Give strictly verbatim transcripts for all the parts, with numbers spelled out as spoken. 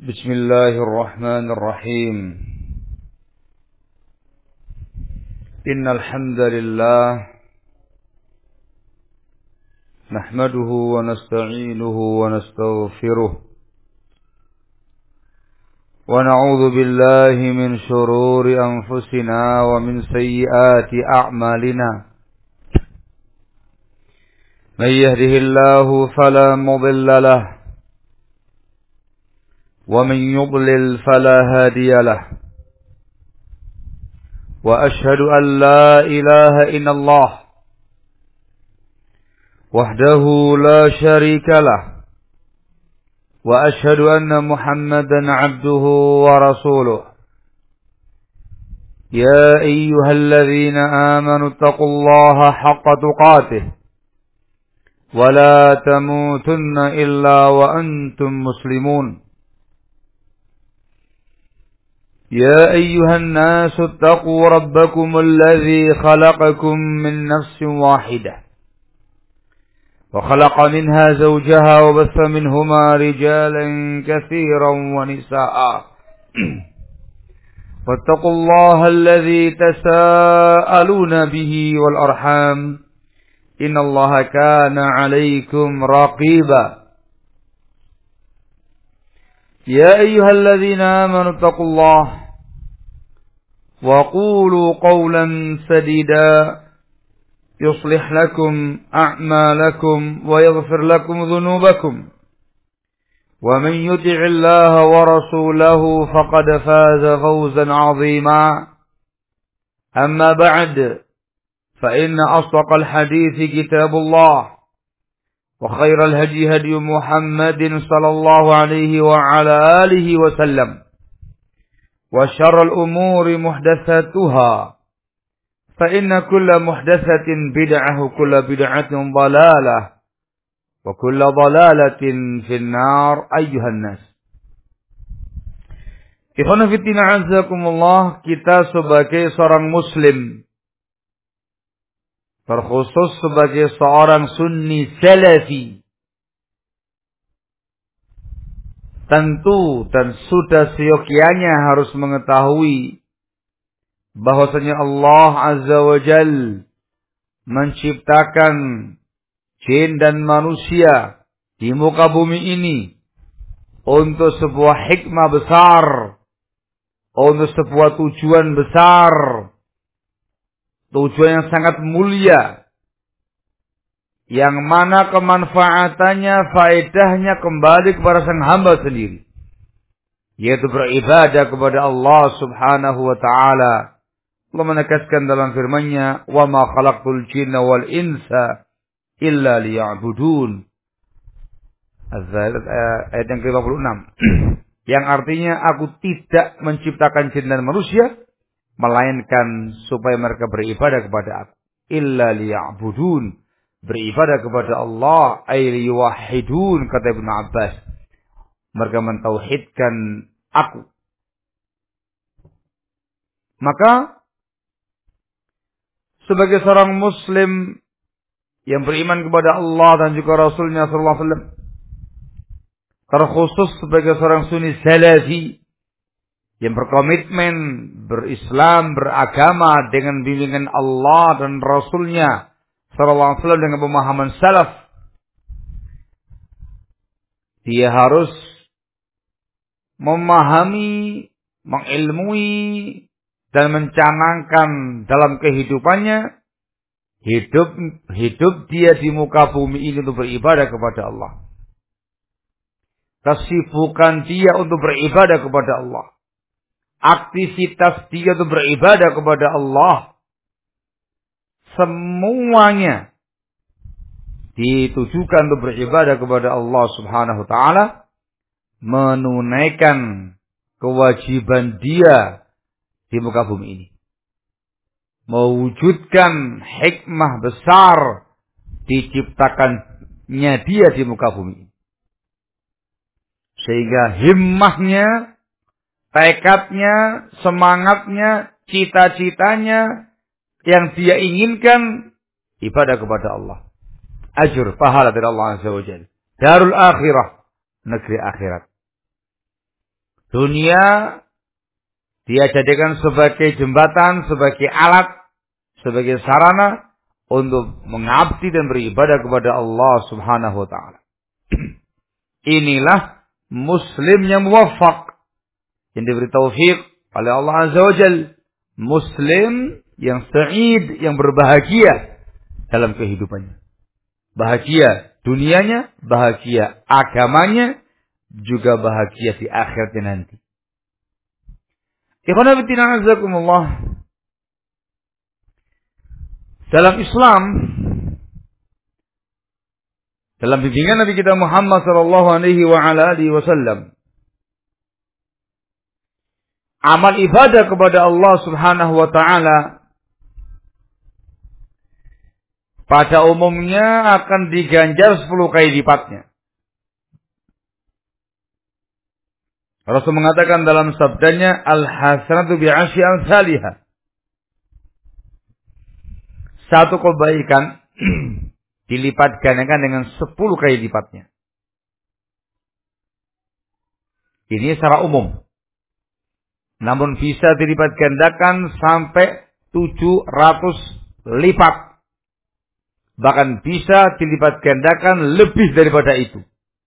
بسم الله الرحمن الرحيم إن الحمد لله نحمده ونستعينه ونستغفره ونعوذ بالله من شرور أنفسنا ومن سيئات أعمالنا من يهده الله فلا مضل له ومن يضلل فلا هادي له وأشهد أن لا إله إلا الله وحده لا شريك له وأشهد أن محمدا عبده ورسوله يا أيها الذين آمنوا اتقوا الله حق تقاته ولا تموتن إلا وأنتم مسلمون يا أيها الناس اتقوا ربكم الذي خلقكم من نفس واحدة وخلق منها زوجها وبث منهما رجالا كثيرا ونساء واتقوا الله الذي تساءلون به والأرحام إن الله كان عليكم رقيبا يا أيها الذين آمنوا اتقوا الله وقولوا قولا سديدا يصلح لكم أعمالكم ويغفر لكم ذنوبكم ومن يطع الله ورسوله فقد فاز فوزا عظيما أما بعد فإن أصدق الحديث كتاب الله وخير الهدي هدي محمد صلى الله عليه وعلى آله وسلم وشر الأمور محدثاتها فإن كل محدثة بدعة وكل بدعة ضلالة وكل ضلالة في النار أيها الناس. Ikhwan fillah azakumullah, kita sebagai seorang muslim, terkhusus sebagai seorang sunni salafi, tentu dan sudah seyogyanya harus mengetahui bahwasanya Allah Azza wa Jal menciptakan jin dan manusia di muka bumi ini untuk sebuah hikmah besar, untuk sebuah tujuan besar, tujuan yang sangat mulia, yang mana kemanfaatannya, faedahnya kembali kepada sang hamba sendiri, yaitu beribadah kepada Allah Subhanahu wa taala. Allah menegaskan dalam firman-Nya, "Wa ma khalaqtul jinna wal insa illa liya'budun." Ayat yang ke lima puluh enam. Yang artinya, aku tidak menciptakan jin dan manusia melainkan supaya mereka beribadah kepada aku. Illa liya'budun, beribadah kepada Allah, ay liyuwahhidun, kata Ibnu Abbas. Mereka mentauhidkan aku. Maka sebagai seorang muslim yang beriman kepada Allah dan juga Rasulnya sallallahu alaihi wasallam, terkhusus sebagai seorang sunni salafi yang berkomitmen berislam, beragama dengan bimbingan Allah dan Rasulnya sallallahu alaihi wasallam dengan pemahaman salaf, dia harus memahami, mengilmui dan mencanangkan dalam kehidupannya, hidup hidup dia di muka bumi ini untuk beribadah kepada Allah. Kesibukan dia untuk beribadah kepada Allah, aktivitas dia untuk beribadah kepada Allah, semuanya ditujukan untuk beribadah kepada Allah Subhanahu wa taala, menunaikan kewajiban dia di muka bumi ini, mewujudkan hikmah besar diciptakannya dia di muka bumi ini, sehingga himmahnya, tekadnya, semangatnya, cita-citanya yang dia inginkan ibadah kepada Allah, ajur, pahala dari Allah Azza wa Jalla, darul akhirah, negeri akhirat. Dunia dia jadikan sebagai jembatan, sebagai alat, sebagai sarana untuk mengabdi dan beribadah kepada Allah Subhanahu wa taala. Inilah muslim yang muwaffaq, yang diberi taufik oleh Allah Azza wa Jalla. Muslim yang sa'id, yang berbahagia dalam kehidupannya. Bahagia dunianya, bahagia agamanya, juga bahagia di akhiratnya nanti. Ikhwan fillah azakumullah. Dalam Islam, dalam bimbingan Nabi kita Muhammad sallallahu alaihi wa ala alihi wasallam, amal ibadah kepada Allah Subhanahu wa taala pada umumnya akan diganjar sepuluh kali lipatnya. Rasul mengatakan dalam sabdanya, al-hasanatu bi'asyri amsalihah. Satu kebaikan dilipat gandakan dengan sepuluh kali lipatnya. Ini secara umum. Namun bisa dilipat gandakan sampai tujuh ratus lipat. Bahkan bisa dilipat gandakan lebih daripada itu.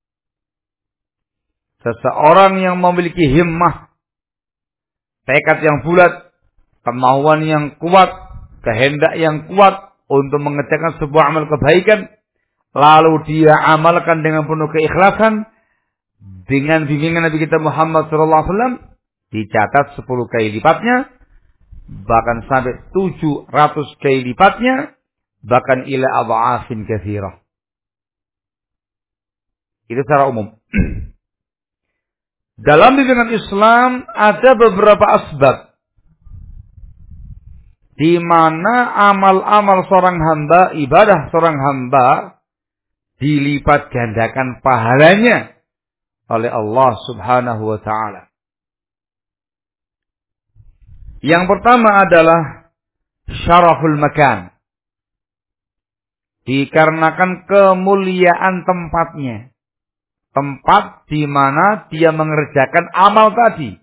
Seseorang yang memiliki himmah, tekad yang bulat, kemauan yang kuat, kehendak yang kuat untuk mengerjakan sebuah amal kebaikan, lalu dia amalkan dengan penuh keikhlasan, dengan bimbingan Nabi kita Muhammad sallallahu alaihi wasallam, dicatat sepuluh kali lipatnya, bahkan sampai tujuh ratus kali lipatnya, bahkan ila adha'afin katsirah. Itu secara umum. Dalam bimbingan Islam ada beberapa asbab di mana amal-amal seorang hamba, ibadah seorang hamba dilipat gandakan pahalanya oleh Allah Subhanahu wa taala. Yang pertama adalah syaraful makan. Dikarenakan kemuliaan tempatnya. Tempat di mana dia mengerjakan amal tadi.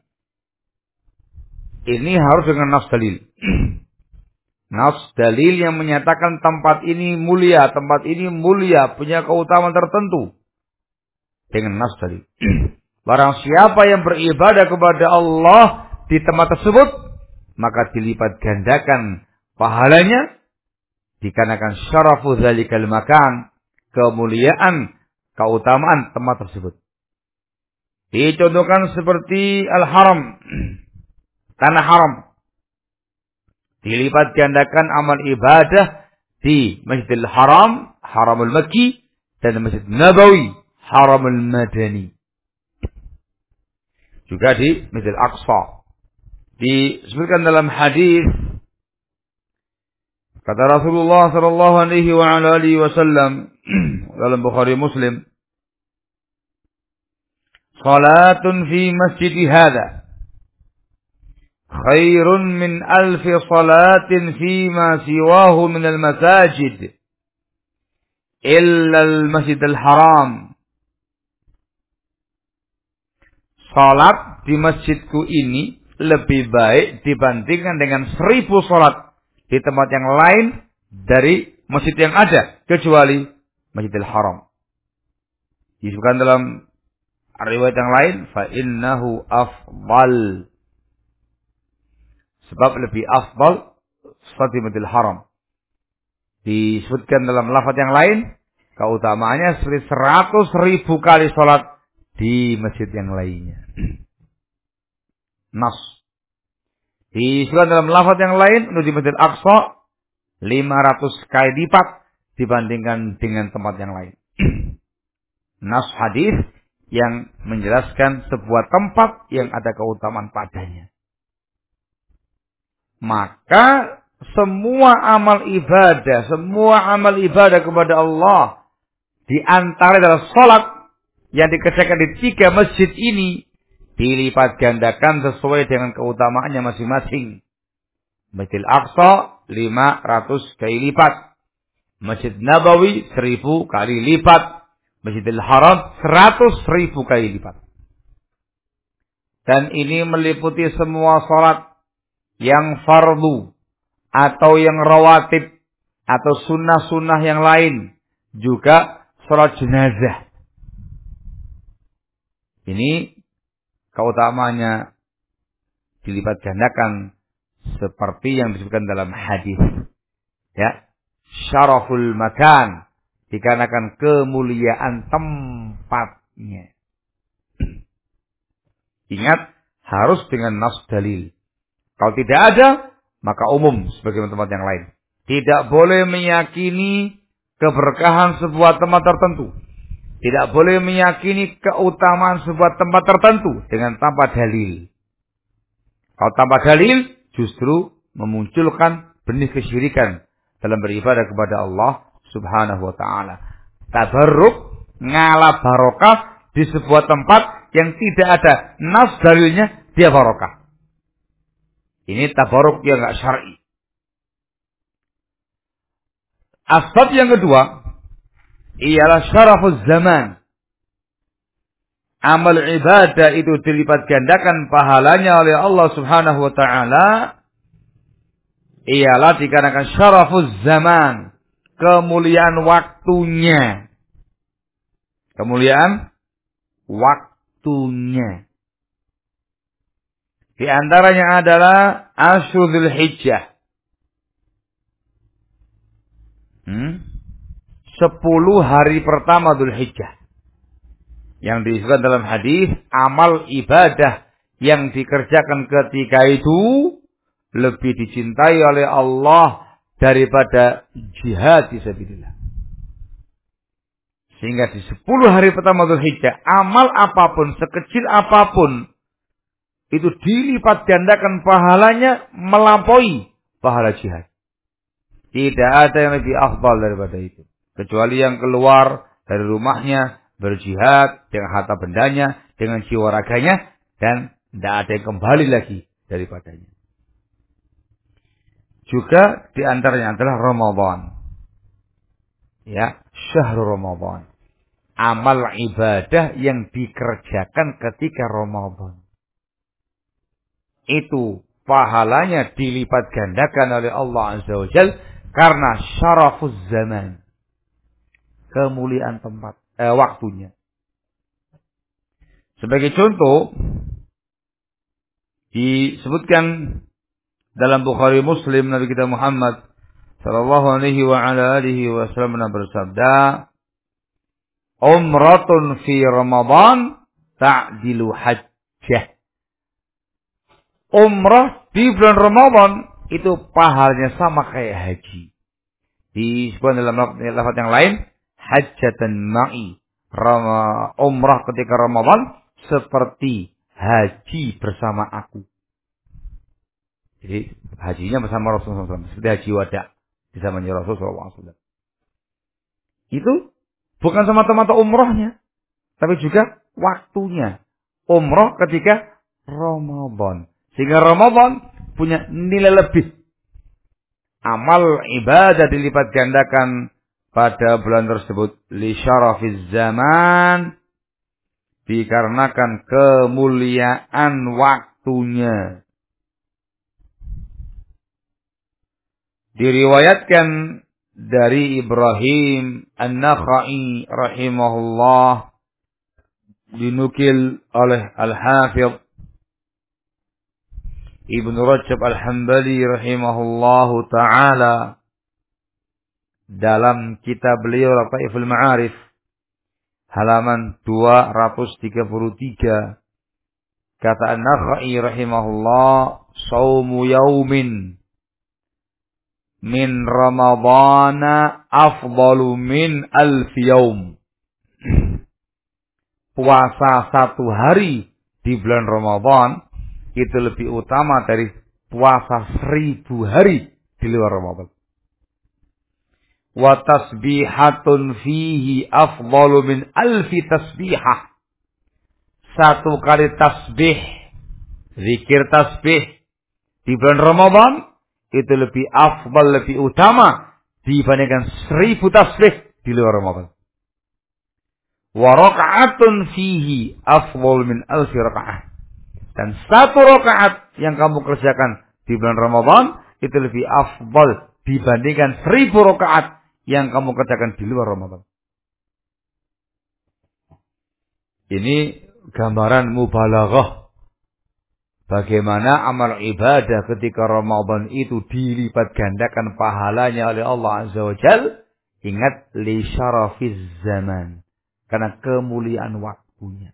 Ini harus dengan nas dalil. Nas dalil yang menyatakan tempat ini mulia, tempat ini mulia, punya keutamaan tertentu. Dengan nas dalil. Barang siapa yang beribadah kepada Allah di tempat tersebut, maka dilipat gandakan pahalanya, dikarenakan syarafu dzalikal makan, kemuliaan, keutamaan tempat tersebut. Dicontohkan seperti al-haram, tanah haram. Dilipat gandakan amal ibadah di Masjidil Haram, Haramul Makki, dan Masjid Nabawi, Haramul Madani. Juga di Masjidil Aqsa. Disebutkan dalam hadis, kata Rasulullah sallallahu alaihi wa ala alihi wasallam dalam Bukhari Muslim, salatun fi masjidi hadha khairun min alfi salatin fi ma siwahu min al-masajid illa al-masjid al-haram. Salat di masjidku ini lebih baik dibandingkan dengan seribu salat di tempat yang lain dari masjid yang ada, kecuali Masjidil Haram. Disebutkan dalam riwayat yang lain, fa innahu afdal. Sebab lebih afdal salat di Masjidil Haram. Disebutkan dalam lafaz yang lain, keutamaannya seperti seratus ribu kali salat di masjid yang lainnya. Nas. Disebutkan dalam lafaz yang lain, untuk di Masjid Aqsa lima ratus kali lipat dibandingkan dengan tempat yang lain. Nas hadis yang menjelaskan sebuah tempat yang ada keutamaan padanya. Maka semua amal ibadah, semua amal ibadah kepada Allah, di antara adalah salat yang dikerjakan di tiga masjid ini, dilipat gandakan sesuai dengan keutamaannya masing-masing. Masjid Aqsa lima ratus kali lipat. Masjid Nabawi seribu kali lipat. Masjidil Haram seratus ribu kali lipat. Dan ini meliputi semua sholat yang fardu atau yang rawatib atau sunnah-sunnah yang lain. Juga sholat jenazah. Ini keutamanya dilipat gandakan seperti yang disebutkan dalam hadis. Ya, syaraful makan, dikarenakan kemuliaan tempatnya. Ingat, harus dengan nas dalil. Kalau tidak ada, maka umum sebagai tempat yang lain. Tidak boleh meyakini keberkahan sebuah tempat tertentu. Tidak boleh meyakini keutamaan sebuah tempat tertentu dengan tanpa dalil. Kalau tanpa dalil, justru memunculkan benih kesyirikan dalam beribadah kepada Allah Subhanahu wa ta'ala. Tabarruk, ngalah barokah di sebuah tempat yang tidak ada nas dalilnya, dia barokah. Ini tabarruk yang enggak syar'i. Asbab yang kedua ialah syarafuz zaman. Amal ibadah itu dilipat gandakan pahalanya oleh Allah Subhanahu wa ta'ala ialah dikarenakan syarafuz zaman, kemuliaan waktunya. Kemuliaan waktunya. Di antaranya adalah Ashurul Hijjah. Hmm? Sepuluh hari pertama Dzul Hijjah. Yang disebutkan dalam hadis, amal ibadah yang dikerjakan ketika itu lebih dicintai oleh Allah daripada jihad fisabilillah. Sehingga di sepuluh hari pertama Dzul Hijjah, amal apapun, sekecil apapun, itu dilipat gandakan pahalanya melampaui pahala jihad. Tidak ada yang lebih afdal daripada itu. Kecuali yang keluar dari rumahnya, berjihad dengan harta bendanya, dengan jiwa raganya, dan tidak ada yang kembali lagi daripadanya. Juga di antaranya adalah Ramadan. Ya, syahrul Ramadan. Amal ibadah yang dikerjakan ketika Ramadan. Itu pahalanya dilipat gandakan oleh Allah Azza wa Jalla karena syarafuz zaman. Kemuliaan tempat, eh, waktunya. Sebagai contoh, disebutkan dalam Bukhari Muslim, Nabi kita Muhammad sallallahu alaihi wa ala alihi wasallam bersabda, "Umratun fi Ramadan ta'dilu hajjah." Umrah di bulan Ramadan itu pahalanya sama kayak haji. Disebutkan dalam lafaz yang lain, hajjatan ma'i. Umrah ketika Ramadan seperti haji bersama aku. Jadi hajinya bersama Rasulullah shallallahu alaihi wasallam. Seperti haji wada di zamannya Rasulullah shallallahu alaihi wasallam. Itu bukan semata-mata umrahnya, tapi juga waktunya. Umrah ketika Ramadan. Sehingga Ramadan punya nilai lebih. Amal ibadah dilipat gandakan pada bulan tersebut. Li syarafiz zaman. Dikarenakan kemuliaan waktunya. Diriwayatkan dari Ibrahim An-Nakhai rahimahullah. Dinukil oleh Al-Hafidh Ibnu Rajab Al-Hambali rahimahullahu ta'ala dalam kitab beliau Lataiful Ma'arif halaman dua ratus tiga puluh tiga kata An-Nakhai rahimahullah, "Shaumu yaumin min Ramadana afdalu min alfi yaum." Puasa satu hari di bulan Ramadan itu lebih utama dari puasa seribu hari di luar Ramadan. Wa tasbihatun fihi afdalu min alfi tasbihah. Satu kali tasbih, zikir tasbih di bulan Ramadan itu lebih afdal, lebih utama dibandingkan seribu tasbih di luar Ramadan. Wa raka'atun fihi afdalu min alfi raka'ah. Dan satu rakaat yang kamu kerjakan di bulan Ramadan itu lebih afdal dibandingkan seribu rakaat yang kamu kerjakan di luar Ramadan. Ini gambaran mubalaghah. Bagaimana amal ibadah ketika Ramadan itu dilipat gandakan pahalanya oleh Allah Azza wa Jalla. Ingat, li syarafiz zaman. Karena kemuliaan waktunya.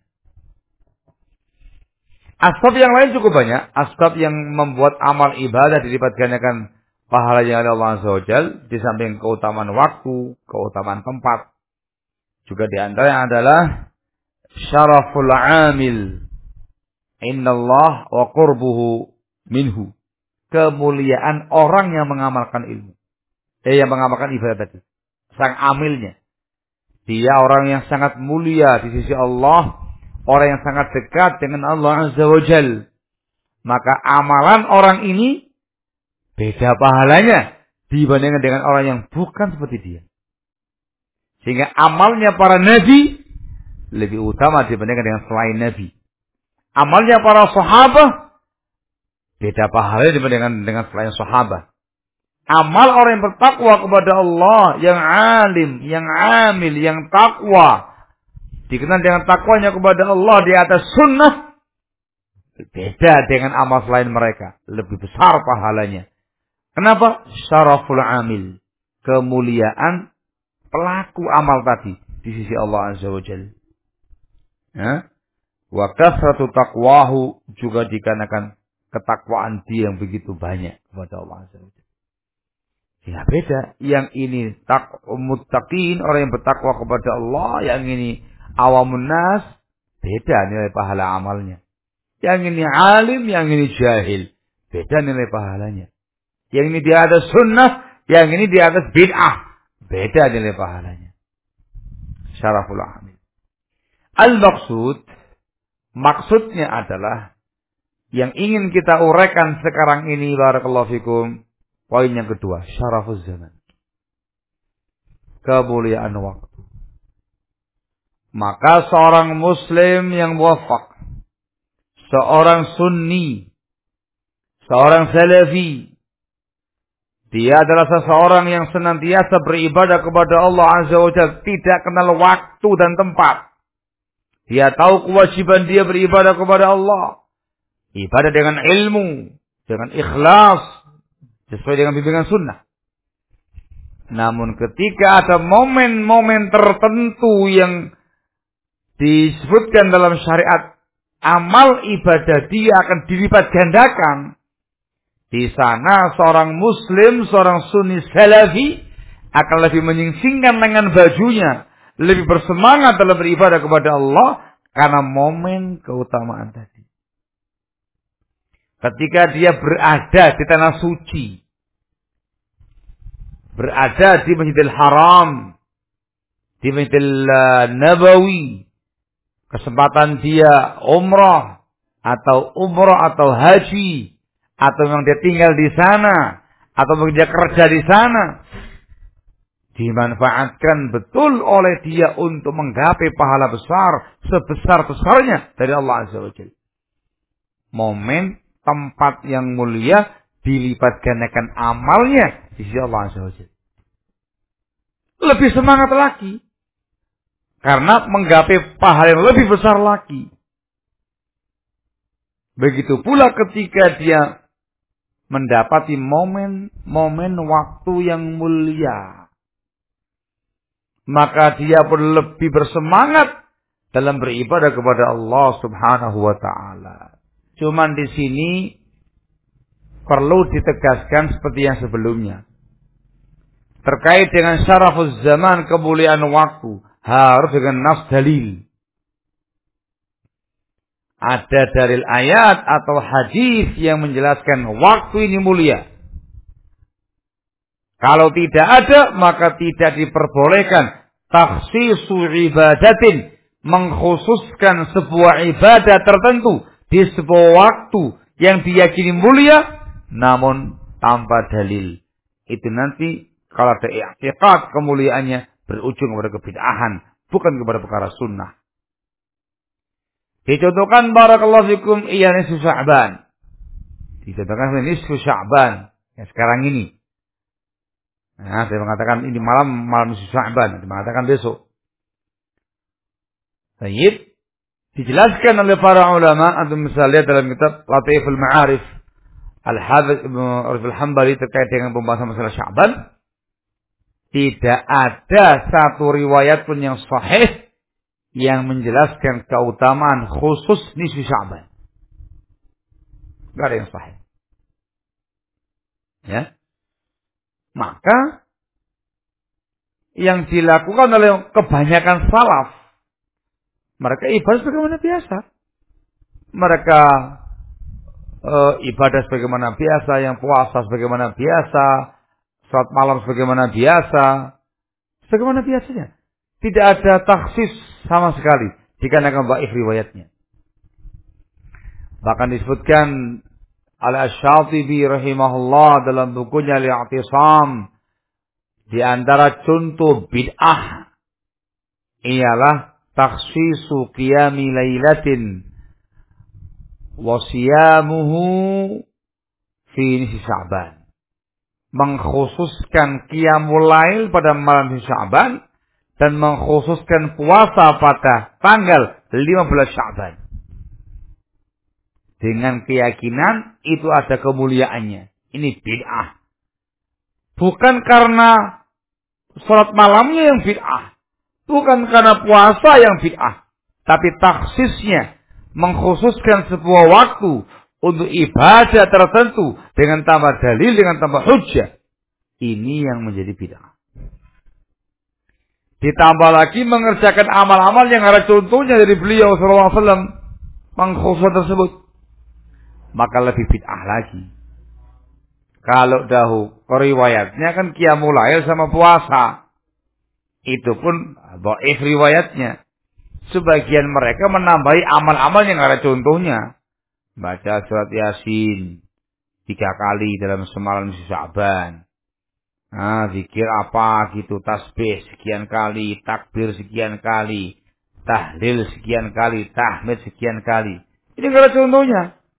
Asbab yang lain cukup banyak. Asbab yang membuat amal ibadah dilipat gandakan pahalanya oleh Allah Azza wa Jalla. Di samping keutamaan waktu, keutamaan tempat. Juga di antaranya adalah syaraful amil. Innallah wa qurbuhu minhu. Kemuliaan orang yang mengamalkan ilmu. Eh, yang mengamalkan ibadah tadi. Sang amilnya. Dia orang yang sangat mulia di sisi Allah. Orang yang sangat dekat dengan Allah Azza wa Jal. Maka amalan orang ini beda pahalanya dibandingkan dengan orang yang bukan seperti dia. Sehingga amalnya para nabi lebih utama dibandingkan dengan selain nabi. Amalnya para sahabat beda pahalanya dibandingkan dengan selain sahabat. Amal orang yang bertakwa kepada Allah, yang alim, yang amil, yang takwa, dikenal dengan takwanya kepada Allah di atas sunnah, beda dengan amal selain mereka, lebih besar pahalanya. Kenapa? Syaraful amil, kemuliaan pelaku amal tadi di sisi Allah Azza wa Jalla. Ya? Wa kasratu taqwahu, juga dikarenakan ketakwaan dia yang begitu banyak kepada Allah Azza wa Jalla. Ya beda. Yang ini tak muttaqin, orang yang bertakwa kepada Allah. Yang ini awamun nas, beda nilai pahala amalnya. Yang ini alim, yang ini jahil, beda nilai pahalanya. Yang ini di atas sunnah, yang ini di atas bid'ah, beda nilai pahalanya. Syaraful amil. Al-maksud, maksudnya adalah yang ingin kita uraikan sekarang ini, barakallahu fikum. Poin yang kedua, syarafuz zaman. Kemuliaan waktu. Maka seorang muslim yang muwaffaq, seorang sunni, seorang salafi, dia adalah seseorang yang senantiasa beribadah kepada Allah Azza wa Jalla, tidak kenal waktu dan tempat. Dia tahu kewajiban dia beribadah kepada Allah. Ibadah dengan ilmu, dengan ikhlas, sesuai dengan bimbingan sunnah. Namun ketika ada momen-momen tertentu yang disebutkan dalam syariat, amal ibadah dia akan dilipat gandakan. Di sana seorang muslim, seorang sunni salafi akan lebih menyingsingkan dengan bajunya, lebih bersemangat dalam beribadah kepada Allah karena momen keutamaan tadi. Ketika dia berada di tanah suci, berada di Masjidil Haram, di Masjidil Nabawi, kesempatan dia umrah atau umrah atau haji, atau memang dia tinggal di sana, atau memang dia kerja di sana, dimanfaatkan betul oleh dia untuk menggapai pahala besar sebesar-besarnya dari Allah Azza wa Jalla. Momen tempat yang mulia dilipat gandakan amalnya di sisi Allah Azza wa Jalla. Lebih semangat lagi. Karena menggapai pahala yang lebih besar lagi. Begitu pula ketika dia mendapati momen-momen waktu yang mulia. Maka dia pun lebih bersemangat dalam beribadah kepada Allah Subhanahu wa ta'ala. Cuman di sini perlu ditegaskan seperti yang sebelumnya. Terkait dengan syarafuz zaman, kemuliaan waktu, harus dengan nas dalil. Ada dalil ayat atau hadis yang menjelaskan waktu ini mulia. Kalau tidak ada, maka tidak diperbolehkan takhsisu ibadatin, mengkhususkan sebuah ibadah tertentu di sebuah waktu yang diyakini mulia, namun tanpa dalil. Itu nanti kalau ada i'tiqad kemuliaannya berujung kepada kebid'ahan, bukan kepada perkara sunnah. Dicontohkan barakallahu fikum iya nisfu Sya'ban. Dicontohkan nisfu Sya'ban. Ya sekarang ini. Nah, saya mengatakan ini malam malam nisfu Sya'ban. Saya mengatakan besok. Baik. Dijelaskan oleh para ulama, antum bisa lihat dalam kitab Lataiful Ma'arif Al-Hafidz Ibnu Rajab Al-Hambali terkait dengan pembahasan masalah Sya'ban. Tidak ada satu riwayat pun yang sahih yang menjelaskan keutamaan khusus nisfu Sya'ban. Tidak ada yang sahih. Ya. Maka yang dilakukan oleh kebanyakan salaf, mereka ibadah sebagaimana biasa. Mereka e, ibadah sebagaimana biasa, yang puasa sebagaimana biasa, salat malam sebagaimana biasa, sebagaimana biasanya. Tidak ada taksis sama sekali dikarenakan dhaif riwayatnya. Bahkan disebutkan oleh Asy-Syatibi rahimahullah dalam bukunya Al-I'tisam, di antara contoh bid'ah ialah takhsisu qiyami lailatin wa siyamuhu fi nisfi Sya'ban. Mengkhususkan qiyamul lail pada malam Sya'ban dan mengkhususkan puasa pada tanggal lima belas Sya'ban. Dengan keyakinan itu ada kemuliaannya. Ini bid'ah. Bukan karena salat malamnya yang bid'ah. Bukan karena puasa yang bid'ah. Tapi taksisnya mengkhususkan sebuah waktu untuk ibadah tertentu dengan tambah dalil, dengan tambah hujjah. Ini yang menjadi bid'ah. Ditambah lagi mengerjakan amal-amal yang ada contohnya dari beliau sallallahu alaihi wasallam mengkhususkan tersebut. Maka lebih bid'ah lagi. Kalau dahulu riwayatnya kan qiyamul lail sama puasa. Itu pun dhaif riwayatnya. Sebagian mereka menambahi amal-amal yang ada contohnya. Baca surat Yasin tiga kali dalam semalam Sya'ban. Nah, zikir apa gitu, tasbih sekian kali, takbir sekian kali, tahlil sekian kali, tahmid sekian kali. Ini enggak ada contohnya.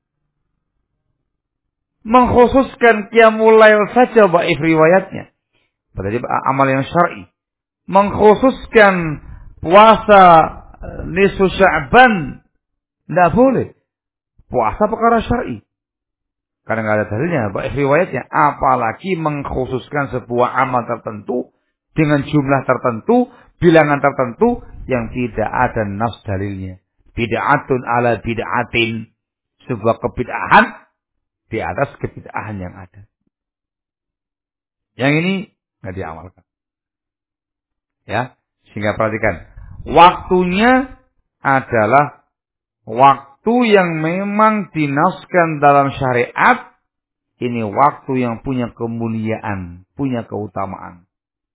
Mengkhususkan qiyamul lail saja dhaif riwayatnya. Berarti amal yang syar'i. Mengkhususkan puasa nisfu Sya'ban tidak boleh. Puasa perkara syar'i. Karena tidak ada dalilnya, baik riwayatnya. Apalagi mengkhususkan sebuah amal tertentu dengan jumlah tertentu, bilangan tertentu yang tidak ada nas dalilnya. Bid'atun ala bid'atin. Sebuah kebid'ahan di atas kebid'ahan yang ada. Yang ini tidak diamalkan. Ya, sehingga perhatikan, waktunya adalah waktu yang memang dinaskan dalam syariat. Ini waktu yang punya kemuliaan, punya keutamaan.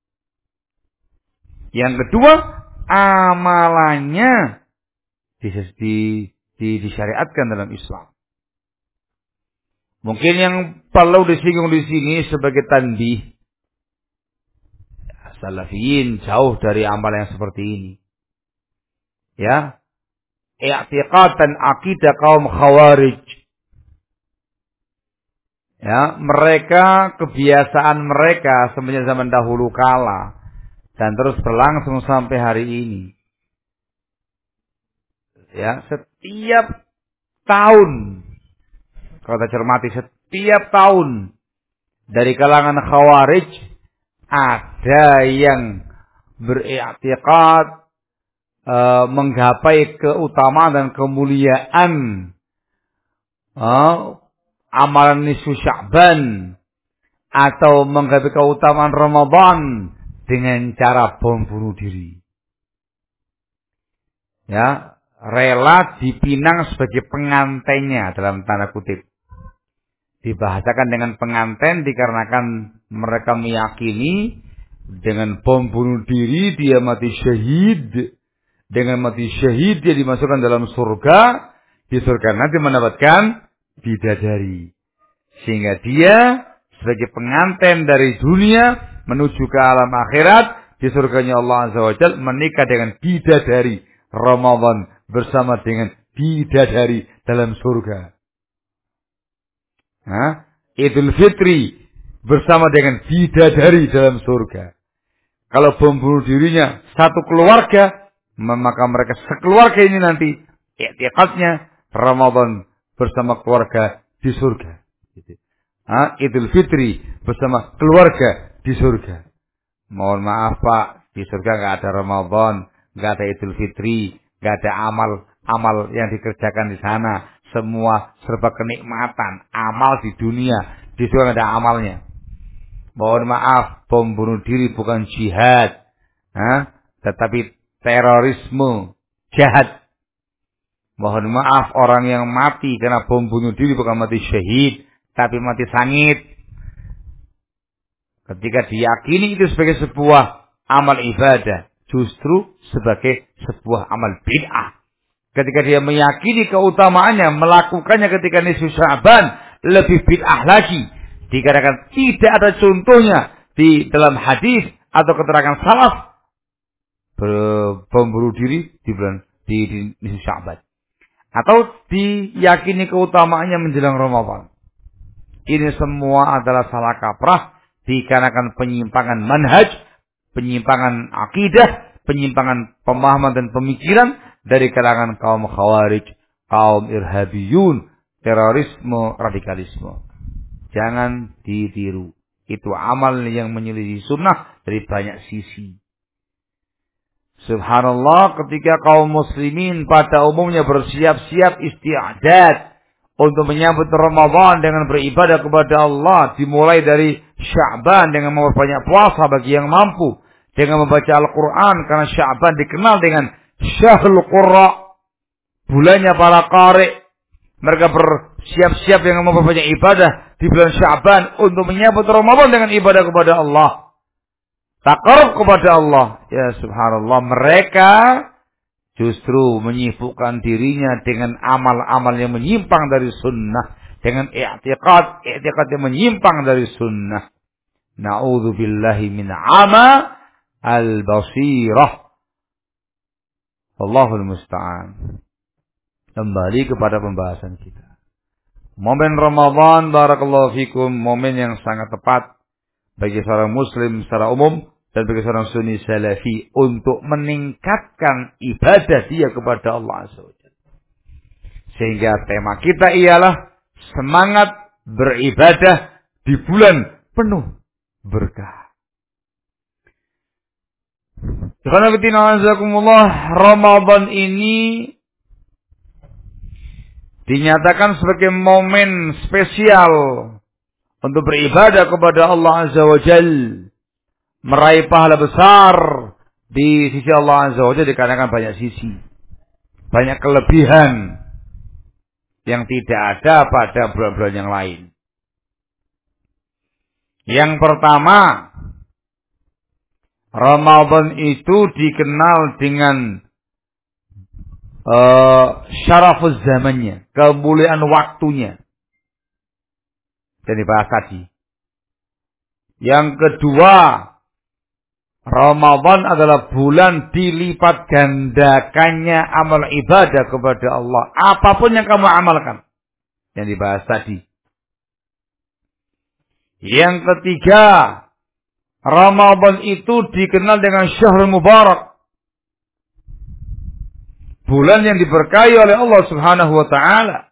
Yang kedua, amalannya di, di, di, disyariatkan dalam Islam. Mungkin yang perlu disinggung di sini sebagai tanbih, Salafiyin jauh dari amal yang seperti ini. Ya, i'tiqad dan akidah kaum Khawarij. Ya, mereka kebiasaan mereka semenjak zaman dahulu kala dan terus berlangsung sampai hari ini. Ya, setiap tahun, kalau kita cermati, setiap tahun dari kalangan Khawarij ada yang beriktikad e, menggapai keutamaan dan kemuliaan e, amalan nisfu Sya'ban atau menggapai keutamaan Ramadan dengan cara bom bunuh diri. Ya, rela dipinang sebagai pengantennya dalam tanda kutip. Dibahasakan dengan pengantin dikarenakan mereka meyakini dengan bom bunuh diri dia mati syahid. Dengan mati syahid dia dimasukkan dalam surga. Di surga nanti mendapatkan bidadari. Sehingga dia sebagai pengantin dari dunia menuju ke alam akhirat. Di surganya Allah Azza wa Jalla menikah dengan bidadari Ramadan bersama dengan bidadari dalam surga. Nah, Idul Fitri bersama dengan bidadari dalam surga. Kalau bom bunuh dirinya satu keluarga, maka mereka sekeluarga ini nanti i'tiqadnya Ramadan bersama keluarga di surga. Nah, Idul Fitri bersama keluarga di surga. Mohon maaf Pak, di surga nggak ada Ramadan, nggak ada Idul Fitri, nggak ada amal-amal yang dikerjakan di sana. Semua serba kenikmatan, amal di dunia, di surga nggak ada amalnya. Mohon maaf, bom bunuh diri bukan jihad, nah, tetapi terorisme, jahat. Mohon maaf, orang yang mati karena bom bunuh diri bukan mati syahid, tapi mati sangit. Ketika diyakini itu sebagai sebuah amal ibadah, justru sebagai sebuah amal bid'ah. Ketika dia meyakini keutamaannya, melakukannya ketika nisfu Sya'ban, lebih bid'ah lagi. Dikarenakan tidak ada contohnya di dalam hadis atau keterangan salaf pembunuh diri di bulan di, di nisfu Sya'ban. Atau diyakini keutamaannya menjelang Ramadan. Ini semua adalah salah kaprah dikarenakan penyimpangan manhaj, penyimpangan akidah, penyimpangan pemahaman dan pemikiran dari kalangan kaum khawarij, kaum irhabiyun, terorisme, radikalisme. Jangan ditiru. Itu amal yang menyelisih sunnah dari banyak sisi. Subhanallah, ketika kaum muslimin pada umumnya bersiap-siap isti'adad untuk menyambut Ramadan dengan beribadah kepada Allah, dimulai dari Sya'ban dengan memperbanyak puasa bagi yang mampu, dengan membaca Al-Quran, karena Sya'ban dikenal dengan Syahrul Qurra, bulannya para qari. Mereka bersiap-siap dengan memperbanyak ibadah di bulan Sya'ban untuk menyambut Ramadan dengan ibadah kepada Allah, taqarrub kepada Allah. Ya subhanallah, mereka justru menyibukkan dirinya dengan amal-amal yang menyimpang dari sunnah, dengan i'tiqad, i'tiqad yang menyimpang dari sunnah. Na'udzubillahi min ama al-basirah. Allahul musta'an. Kembali kepada pembahasan kita. Momen Ramadan, barakallahu fikum, momen yang sangat tepat bagi seorang muslim secara umum dan bagi seorang sunni salafi untuk meningkatkan ibadah dia kepada Allah Azza wa Jalla. Sehingga tema kita ialah semangat beribadah di bulan penuh berkah. Ramadan ini dinyatakan sebagai momen spesial untuk beribadah kepada Allah Azza wa Jalla, meraih pahala besar di sisi Allah Azza wa Jalla dikarenakan banyak sisi, banyak kelebihan yang tidak ada pada bulan-bulan yang lain. Yang pertama, Ramadan itu dikenal dengan uh, syarafuz zamannya, kemuliaan waktunya. Dan dibahas tadi. Yang kedua, Ramadan adalah bulan dilipat gandakannya amal ibadah kepada Allah. Apapun yang kamu amalkan. Yang dibahas tadi. Yang ketiga, Ramadan itu dikenal dengan Syahrul Mubarak. Bulan yang diberkahi oleh Allah Subhanahu wa taala.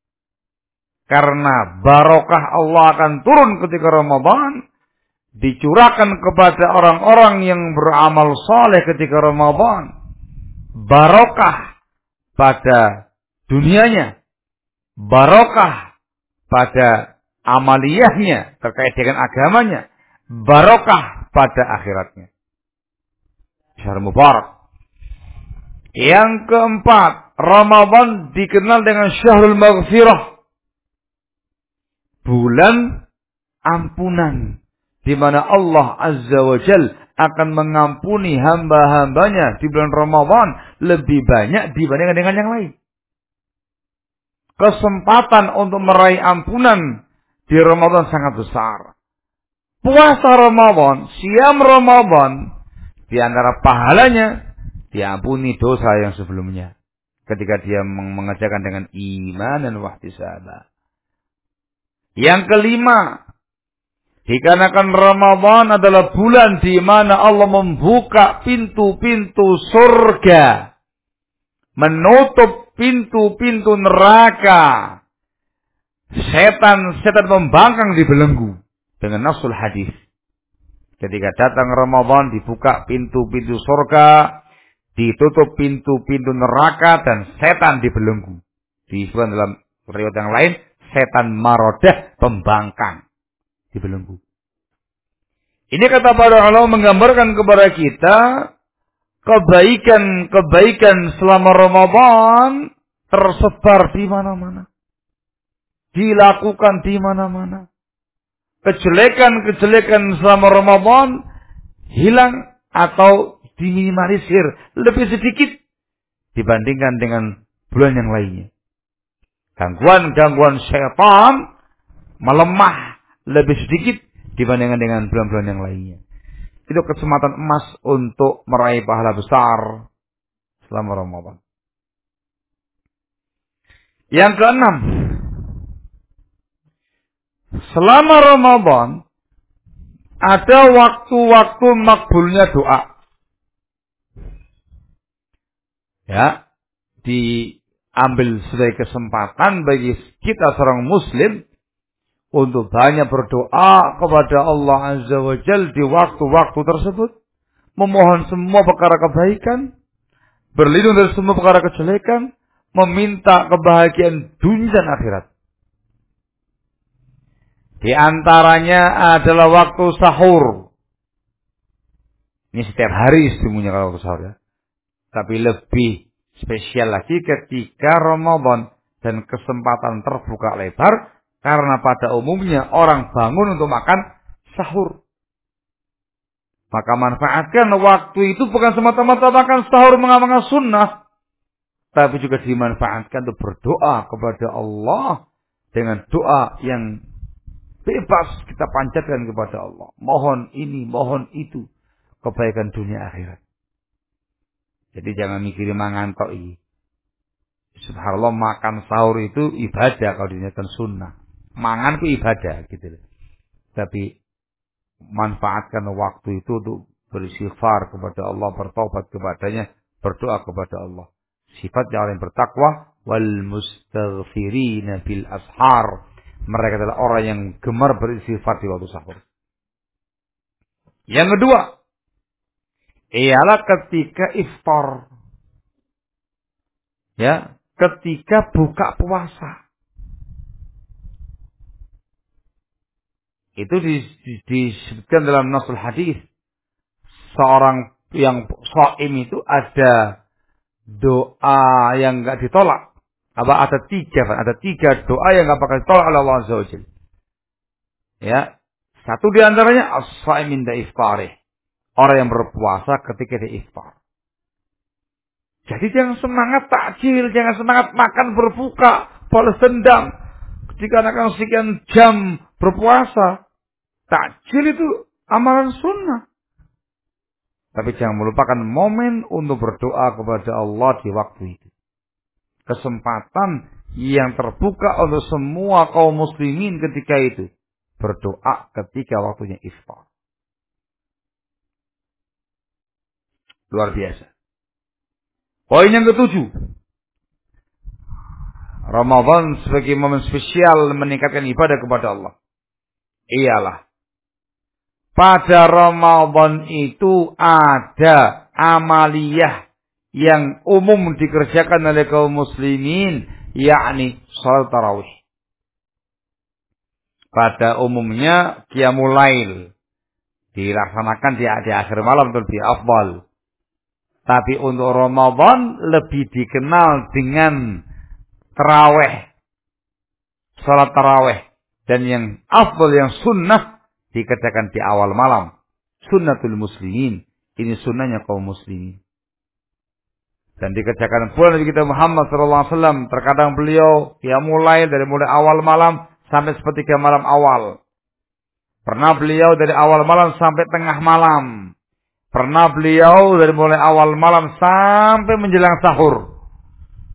Karena barokah Allah akan turun ketika Ramadan, dicurahkan kepada orang-orang yang beramal saleh ketika Ramadan. Barokah pada dunianya, barokah pada amaliyahnya terkait dengan agamanya, barokah pada akhiratnya. Syahr Mubarak. Yang keempat, Ramadan dikenal dengan Syahrul Maghfirah. Bulan ampunan, di mana Allah Azza wa Jal akan mengampuni hamba-hambanya di bulan Ramadan lebih banyak dibandingkan dengan yang lain. Kesempatan untuk meraih ampunan di Ramadan sangat besar. Puasa Ramadan, siam Ramadan, di antara pahalanya diampuni dosa yang sebelumnya. ketika dia mengerjakan dengan iman dan wahtisaba. Yang kelima, dikarenakan Ramadan adalah bulan di mana Allah membuka pintu-pintu surga, menutup pintu-pintu neraka. Setan-setan membangkang dibelenggu dengan nafsul hadis. Ketika datang Ramadan dibuka pintu-pintu surga, ditutup pintu-pintu neraka dan setan dibelenggu. Disebut dalam riwayat yang lain, setan marodah pembangkang dibelenggu. Ini kata para ulama menggambarkan kepada kita kebaikan-kebaikan selama Ramadan tersebar di mana-mana. Dilakukan di mana-mana. Kejelekan-kejelekan selama Ramadan hilang atau diminimalisir lebih sedikit dibandingkan dengan bulan yang lainnya. Gangguan-gangguan syaitan melemah lebih sedikit dibandingkan dengan bulan-bulan yang lainnya. Itu kesempatan emas untuk meraih pahala besar selama Ramadan. Yang keenam, selama Ramadan ada waktu-waktu makbulnya doa. Ya, diambil sebagai kesempatan bagi kita seorang muslim untuk banyak berdoa kepada Allah Azza wa Jalla di waktu-waktu tersebut, memohon semua perkara kebaikan, berlindung dari semua perkara kejelekan, meminta kebahagiaan dunia dan akhirat. Di antaranya adalah waktu sahur. Ini setiap hari semuanya kalau waktu sahur ya. Tapi lebih spesial lagi ketika Ramadan dan kesempatan terbuka lebar. Karena pada umumnya orang bangun untuk makan sahur. Maka manfaatkan waktu itu bukan semata-mata makan sahur mengamalkan sunnah. Tapi juga dimanfaatkan untuk berdoa kepada Allah. Dengan doa yang bebas kita panjatkan kepada Allah. Mohon ini, mohon itu. Kebaikan dunia akhirat. Jadi jangan mikirin mangan tok iki. Subhanallah, makan sahur itu ibadah kalau diniatkan sunnah. Mangan itu ibadah gitu. Tapi manfaatkan waktu itu untuk beristighfar kepada Allah, bertobat kepadanya, berdoa kepada Allah. Sifatnya orang yang bertakwa, wal mustaghfirina bil ashar. Mereka adalah orang yang gemar beristighfar di waktu sahur. Yang kedua, ialah ketika iftar. Ya, ketika buka puasa. Itu disebutkan dalam nasul hadis. Seorang yang shaim itu ada doa yang enggak ditolak. Apa ada tiga, ada tiga doa yang enggak bakal ditolak oleh Allah Azza wa Jalla. Ya, satu di antaranya as-shaim inda iftarih. Orang yang berpuasa ketika dia iftar. Jadi jangan semangat takjil, jangan semangat makan berbuka, balas dendam. Ketika anak sekian jam berpuasa, takjil itu amalan sunnah. Tapi jangan melupakan momen untuk berdoa kepada Allah di waktu itu. Kesempatan yang terbuka untuk semua kaum muslimin ketika itu. Berdoa ketika waktunya iftar. Luar biasa. Poin yang ketujuh. Ramadan sebagai momen spesial meningkatkan ibadah kepada Allah. Iyalah. Pada Ramadan itu ada amaliyah yang umum dikerjakan oleh kaum muslimin. Yakni salat tarawih. Pada umumnya qiyamul lail. Dilaksanakan di, di akhir malam itu lebih afdal. Tapi untuk Ramadan lebih dikenal dengan tarawih. Salat tarawih. Dan yang afdal, yang sunnah dikerjakan di awal malam. Sunnatul muslimin. Ini sunnahnya kaum muslimin. Dan dikerjakan pula Nabi kita Muhammad sallallahu alaihi wasallam. Terkadang beliau qiyamul lail dari mulai awal malam sampai sepertiga malam awal. Pernah beliau dari awal malam sampai tengah malam. Pernah beliau dari mulai awal malam sampai menjelang sahur.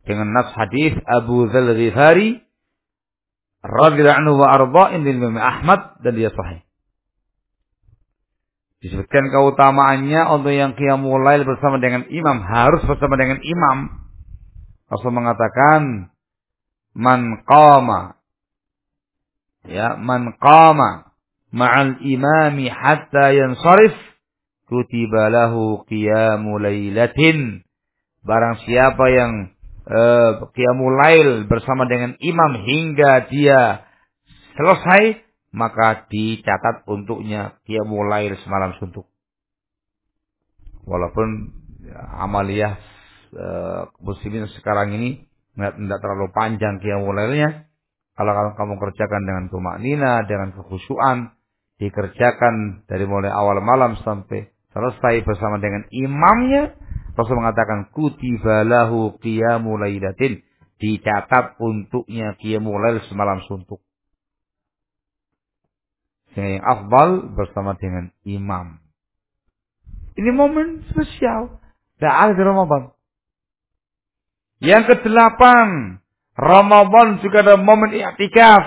dengan nas hadis Abu Dzal Ghifari radhiyallahu anhu wa arda indil Imam Ahmad, dan dia sahih. Disebutkan keutamaannya untuk yang qiyamul lail bersama dengan imam, harus bersama dengan imam. Rasul mengatakan, man qama, ya, man qama ma'al imami hatta yansarif, kutiba lahu qiyamul lailatin. Barang siapa yang uh, qiyamul lail bersama dengan imam hingga dia selesai, maka dicatat untuknya qiyamul lail semalam suntuk. Walaupun ya, amaliyah e, muslimin sekarang ini tidak terlalu panjang qiyamul lailnya. Kalau kamu kerjakan dengan tumaknina, dengan kekhusyuan, dikerjakan dari mulai awal malam sampai selesai bersama dengan imamnya, Rasul mengatakan kutiba lahu qiyamul lailatin, dicatat untuknya qiyamul lail semalam suntuk. Sehingga yang afdal bersama dengan imam. Ini momen spesial. Tidak ada di Ramadan. Yang kedelapan, Ramadan juga ada momen i'tikaf.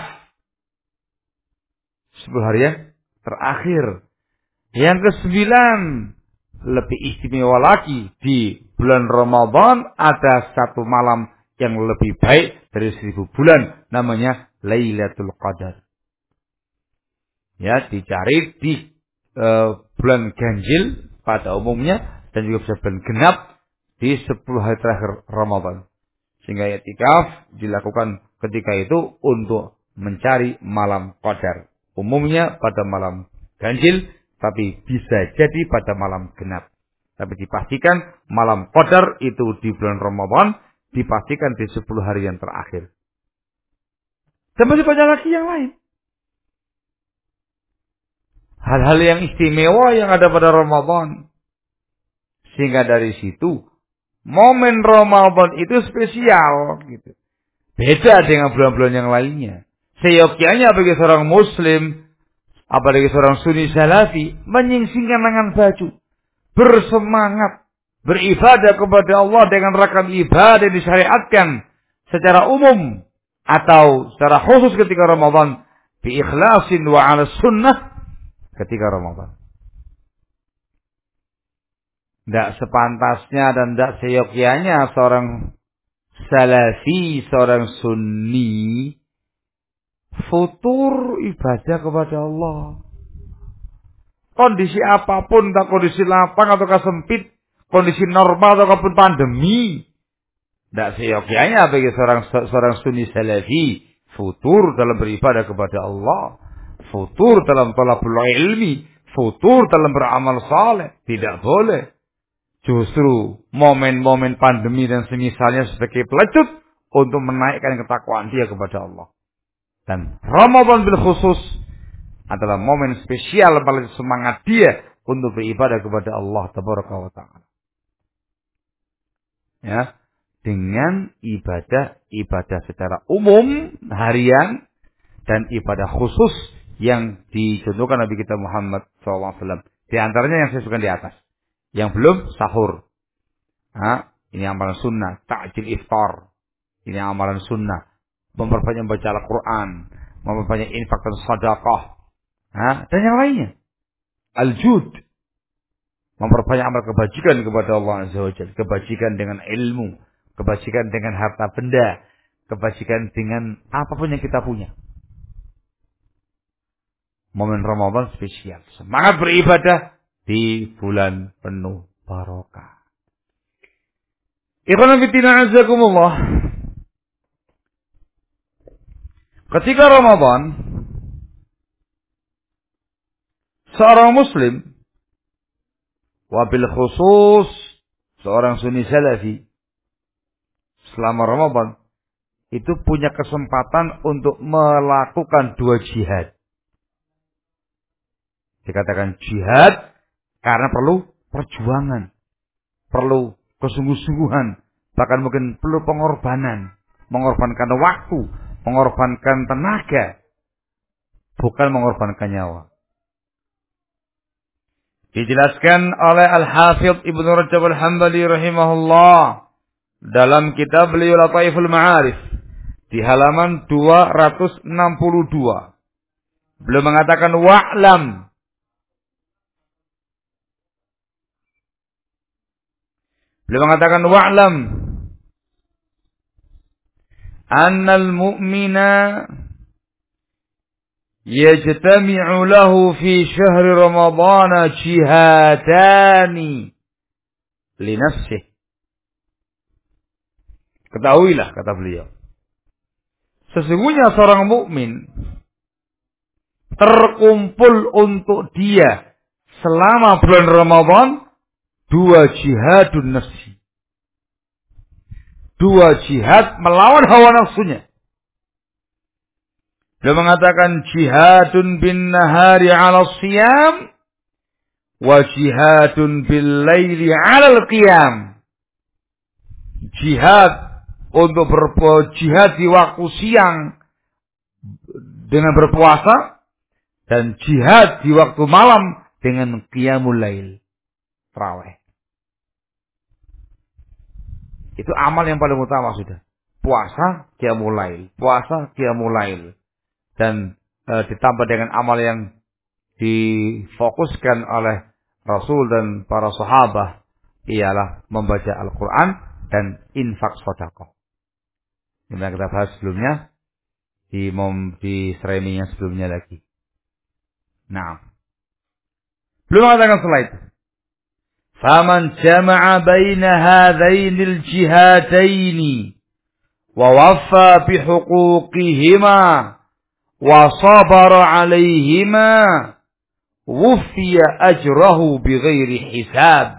Sepuluh hari yang terakhir. Yang kesembilan, lebih istimewa lagi. Di bulan Ramadan ada satu malam yang lebih baik dari seribu bulan. Namanya Lailatul Qadar. Ya, dicari di uh, bulan ganjil pada umumnya, dan juga bisa bulan genap di sepuluh hari terakhir Ramadan. Sehingga i'tikaf dilakukan ketika itu untuk mencari malam qadar. Umumnya pada malam ganjil, tapi bisa jadi pada malam genap. Tapi dipastikan malam qadar itu di bulan Ramadan, dipastikan di sepuluh hari yang terakhir. Dan masih banyak lagi yang lain. Hal-hal yang istimewa yang ada pada Ramadan. Sehingga dari situ, momen Ramadan itu spesial. Gitu. Beda dengan bulan-bulan yang lainnya. Seyogyanya bagi seorang Muslim, apalagi seorang Sunni Salafi, menyingsingkan lengan baju. Bersemangat. Beribadah kepada Allah dengan ragam ibadah yang disyariatkan secara umum. Atau secara khusus ketika Ramadan. Bi ikhlasin wa ala sunnah. Ketika Ramadan. Tidak sepantasnya dan tidak seyogyanya seorang Salafi, seorang Sunni futur ibadah kepada Allah. Kondisi apapun, tak kondisi lapang atau sempit, kondisi normal atau pandemi, tidak seyogyanya bagi seorang seorang Sunni Salafi futur dalam beribadah kepada Allah. Futur dalam talabul ilmi, futur dalam beramal saleh, tidak boleh. Justru momen-momen pandemi dan semisalnya sebagai pelecut untuk menaikkan ketakwaan dia kepada Allah. Dan Ramadan bil khusus adalah momen spesial paling semangat dia untuk beribadah kepada Allah Tabaraka wa Ta'ala. Ya, dengan ibadah-ibadah secara umum harian dan ibadah khusus yang dicontohkan Nabi kita Muhammad shallallahu alaihi wasallam. Di antaranya yang saya sebutkan di atas. Yang belum sahur. Nah, ini amalan sunnah. Ta'jil iftar. Ini amalan sunnah. Memperbanyak baca Al-Quran. Memperbanyak infak dan sedekah. Nah, dan yang lainnya. Al-jud. Memperbanyak amal kebajikan kepada Allah Azza wa Jalla. Kebajikan dengan ilmu. Kebajikan dengan harta benda. Kebajikan dengan apapun yang kita punya. Momen Ramadan spesial. Semangat beribadah di bulan penuh barokah. Ikhwan fillah azakumullah. Ketika Ramadan, seorang Muslim, wabil khusus seorang Sunni Salafi, selama Ramadan itu punya kesempatan untuk melakukan dua jihad. Dikatakan jihad karena perlu perjuangan, perlu kesungguh-sungguhan, bahkan mungkin perlu pengorbanan, mengorbankan waktu, mengorbankan tenaga, bukan mengorbankan nyawa. Dijelaskan oleh Al-Hafidh Ibnu Rajab Al-Hambali rahimahullah dalam kitab beliau Lataiful Ma'arif di halaman dua ratus enam puluh dua. Beliau mengatakan wa'lam. Beliau mengatakan wa'lam annal mu'mina yajtami'u lahu fi syahri ramadhana jihadani li nafsihi. Ketahuilah, kata beliau, sesungguhnya seorang mukmin terkumpul untuk dia selama bulan Ramadan dua jihadun nafsi. Dua jihad melawan hawa nafsunya. Dia mengatakan jihadun bin nahari ala siyam wa jihadun bil laili ala qiyam. Jihad untuk berjihad di waktu siang dengan berpuasa dan jihad di waktu malam dengan qiyamul lail, tarawih. Itu amal yang paling utama sudah. Puasa, qiyamul lail, puasa, qiyamul lail. Dan e, ditambah dengan amal yang difokuskan oleh Rasul dan para sahabat ialah membaca Al-Quran dan infak sedekah. Ini yang kita bahas sebelumnya di mom di streaming yang sebelumnya lagi. Nah, belum mengatakan setelah itu. Faman jama'a baina hadainil jihadaini wa waffa bi huquqihima wa sabara 'alaihima wufiya ajrahu bighairi hisab.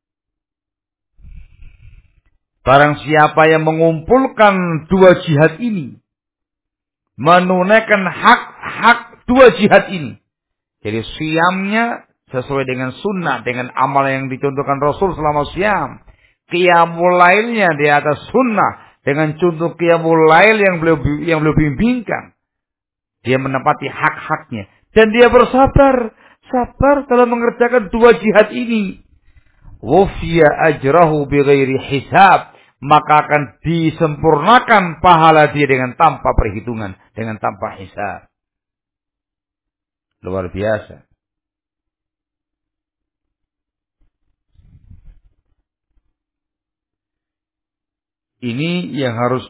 Barang siapa yang mengumpulkan dua jihad ini, menunaikan hak-hak dua jihad ini, jadi siamnya sesuai dengan sunnah, dengan amal yang dicontohkan Rasul selama siam, qiyamul lailnya di atas sunnah dengan contoh qiyamul lail yang beliau yang beliau bimbingkan, dia menepati hak-haknya dan dia bersabar, sabar dalam mengerjakan dua jihad ini. Wufiya ajrahu bighairi hisab, maka akan disempurnakan pahala dia dengan tanpa perhitungan, dengan tanpa hisab. Luar biasa. Ini yang harus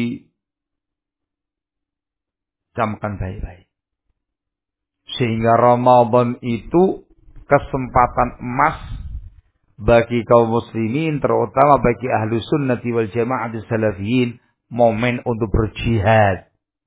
dicamkan baik-baik. Sehingga Ramadan itu kesempatan emas bagi kaum muslimin, terutama bagi ahlu sunnati wal jamaah salafiyin, momen untuk berjihad.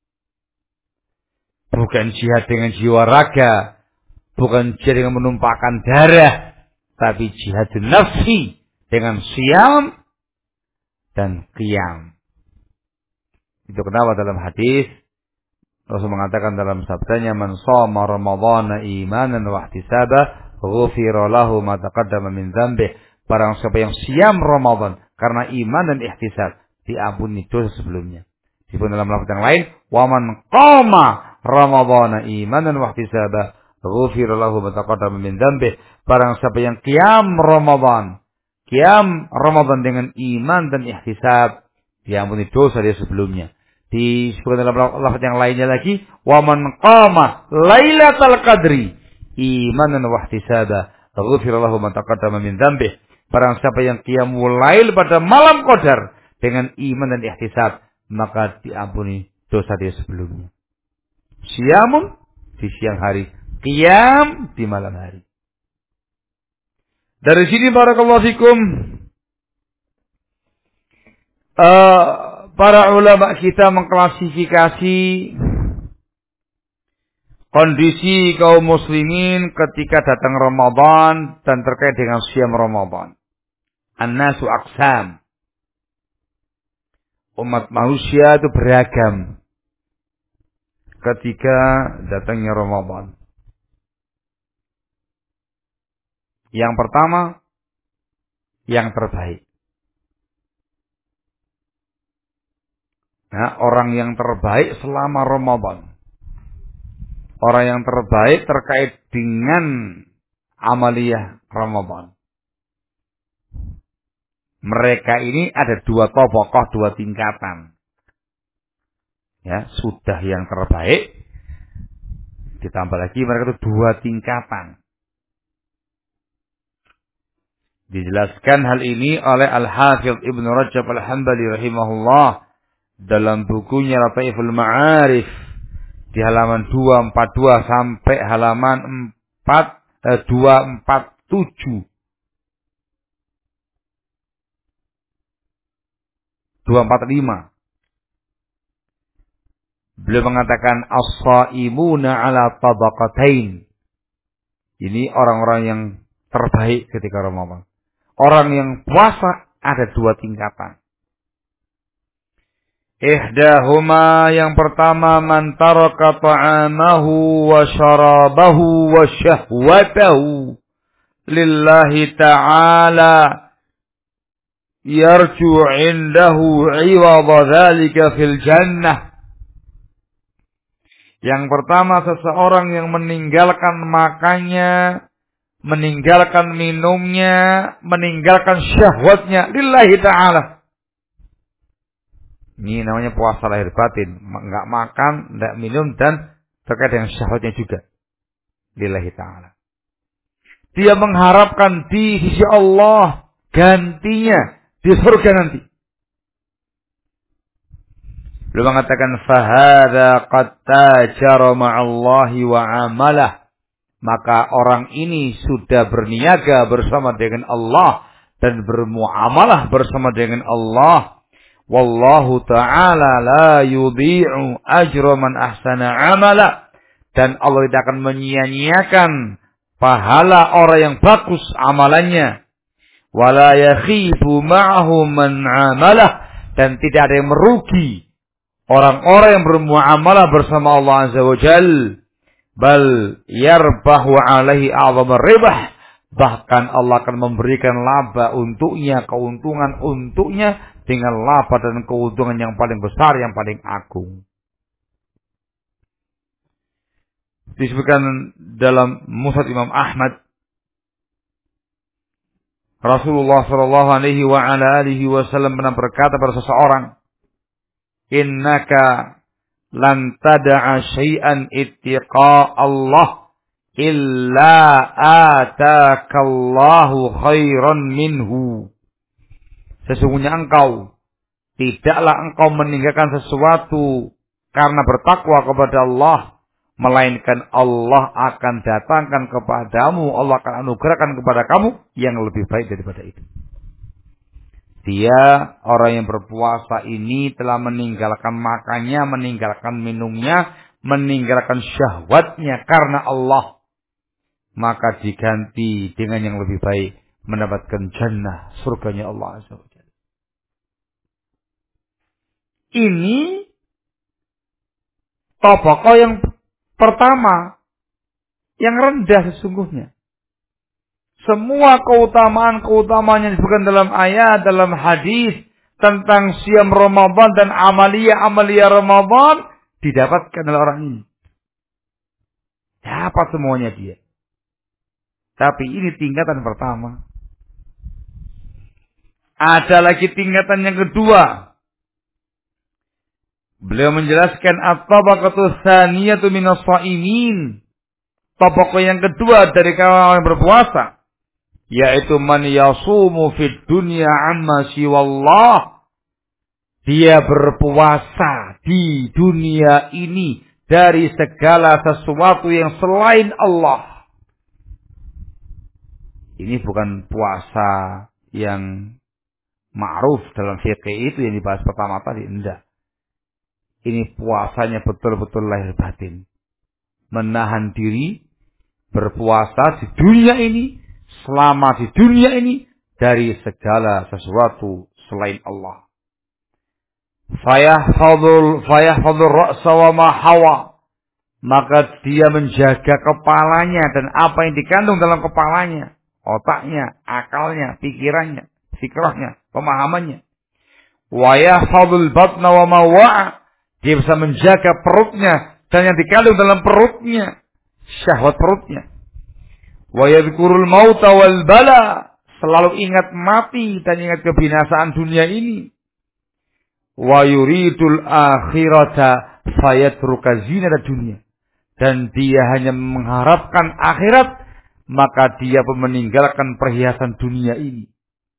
Bukan jihad dengan jiwa raga, bukan jihad dengan menumpahkan darah, tapi jihad nafsi dengan siam dan qiyam. Itu kenapa dalam hadis Rasul mengatakan dalam sabdanya, man shoma ramadhana imanan wa ihtisaba ghufira lahu ma taqaddama min dzambih. Barang siapa yang siam Ramadan karena iman dan ihtisab, diampuni dosa sebelumnya. Disebut dalam lafaz yang lain, wa man qama ramadhana imanan wa ihtisaba ghufira lahu ma taqaddama min dzambih. Barang siapa yang qiyam Ramadan, qiyam Ramadan dengan iman dan ihtisab, diampuni dosa dia sebelumnya. Disebutkan dalam lafaz yang lainnya lagi, wa man qama lailatal qadri imanan wa ihtisaba ghufira lahu ma taqaddama min dzambih. Barang siapa yang qiyamul lail pada malam qadar dengan iman dan ihtisab, maka diampuni dosa dia sebelumnya. Siyamun di siang hari, qiyam di malam hari. Dari sini barakallahu fikum, uh, para ulama kita mengklasifikasi kondisi kaum muslimin ketika datang Ramadan dan terkait dengan siam Ramadan. An-nasu aqsam. Umat manusia itu beragam ketika datangnya Ramadan. Yang pertama, yang terbaik. Nah, orang yang terbaik selama Ramadan. Orang yang terbaik terkait dengan amaliyah Ramadan. mereka ini ada dua tokoh, dua tingkatan. Ya, sudah yang terbaik, ditambah lagi mereka itu dua tingkatan. Dijelaskan hal ini oleh Al-Hafidh Ibnu Rajab Al-Hambali rahimahullah dalam bukunya Lataiful Ma'arif di halaman dua empat dua sampai halaman empat eh, dua empat tujuh. dua empat lima. Beliau mengatakan as-shaimuna ala tabaqatain. Ini orang-orang yang terbaik ketika Ramadan. Orang yang puasa ada dua tingkatan. Ihdahuma, yang pertama, man taraka ta'amahu wa syarabahu wa syahwatahu lillahi ta'ala yarju indahu iwadha dhalika fil jannah. Yang pertama, seseorang yang meninggalkan makannya, meninggalkan minumnya, meninggalkan syahwatnya lillahi ta'ala. Ini namanya puasa lahir batin. Enggak makan, enggak minum, dan terkait dengan syahwatnya juga. Lillahi ta'ala. Dia mengharapkan di sisi Allah gantinya di surga nanti. Beliau mengatakan fahadha qad tajara ma'allahi wa amalah. Maka orang ini sudah berniaga bersama dengan Allah dan bermuamalah bersama dengan Allah. Wallahu ta'ala la yudhi'u ajra man ahsana amala. Dan Allah tidak akan menyia-nyiakan pahala orang yang bagus amalannya. Wala yakhifu ma'ahu man amalah. Dan tidak ada yang merugi orang-orang yang bermuamalah bersama Allah Azza wa Jalla. Bal yarbahu alaihi a'zamar ribah. Bahkan Allah akan memberikan laba untuknya, keuntungan untuknya dengan laba dan keuntungan yang paling besar, yang paling agung. Disebutkan dalam Musnad Imam Ahmad, Rasulullah sallallahu alaihi wa ala alihi wasallam pernah berkata pada seseorang, innaka lan tada'a syai'an ittiqa Allah illa atakallahu khairan minhu. Sesungguhnya engkau tidaklah engkau meninggalkan sesuatu karena bertakwa kepada Allah, melainkan Allah akan datangkan kepadamu, Allah akan anugerahkan kepada kamu yang lebih baik daripada itu. Dia, orang yang berpuasa ini, telah meninggalkan makannya, meninggalkan minumnya, meninggalkan syahwatnya karena Allah. Maka diganti dengan yang lebih baik, mendapatkan jannah, surganya Allah Azza wa Jalla. Ini tabaqah yang pertama, yang rendah sesungguhnya. Semua keutamaan-keutamaan yang disebutkan dalam ayat, dalam hadis tentang siam Ramadan dan amalia-amalia Ramadan didapatkan oleh orang ini. Dapat semuanya dia. Tapi ini tingkatan pertama. Ada lagi tingkatan yang kedua. Beliau menjelaskan at-tabaqatu tsaniyatu minas shaimin. Tabaqah yang kedua dari kalangan yang berpuasa, yaitu man yasumu fid dunya amma siwallah. Dia berpuasa di dunia ini dari segala sesuatu yang selain Allah. Ini bukan puasa yang ma'ruf dalam fikih itu yang dibahas pertama tadi, enggak. Ini puasanya betul-betul lahir batin. Menahan diri berpuasa di dunia ini, selama di dunia ini, dari segala sesuatu selain Allah. Fayahfadul fayahfadul ra'sa wa ma hawa. Maka dia menjaga kepalanya dan apa yang dikandung dalam kepalanya, otaknya, akalnya, pikirannya, fikrahnya, pemahamannya. Wa yahfadul batna wa ma wa'a. Dia bisa menjaga perutnya dan yang dikandung dalam perutnya, syahwat perutnya. Wa yadhkurul mauta wal bala. selalu ingat mati dan ingat kebinasaan dunia ini. Wa yuridul akhirata fayatruka zinata dunia. Dan dia hanya mengharapkan akhirat, maka dia meninggalkan perhiasan dunia ini.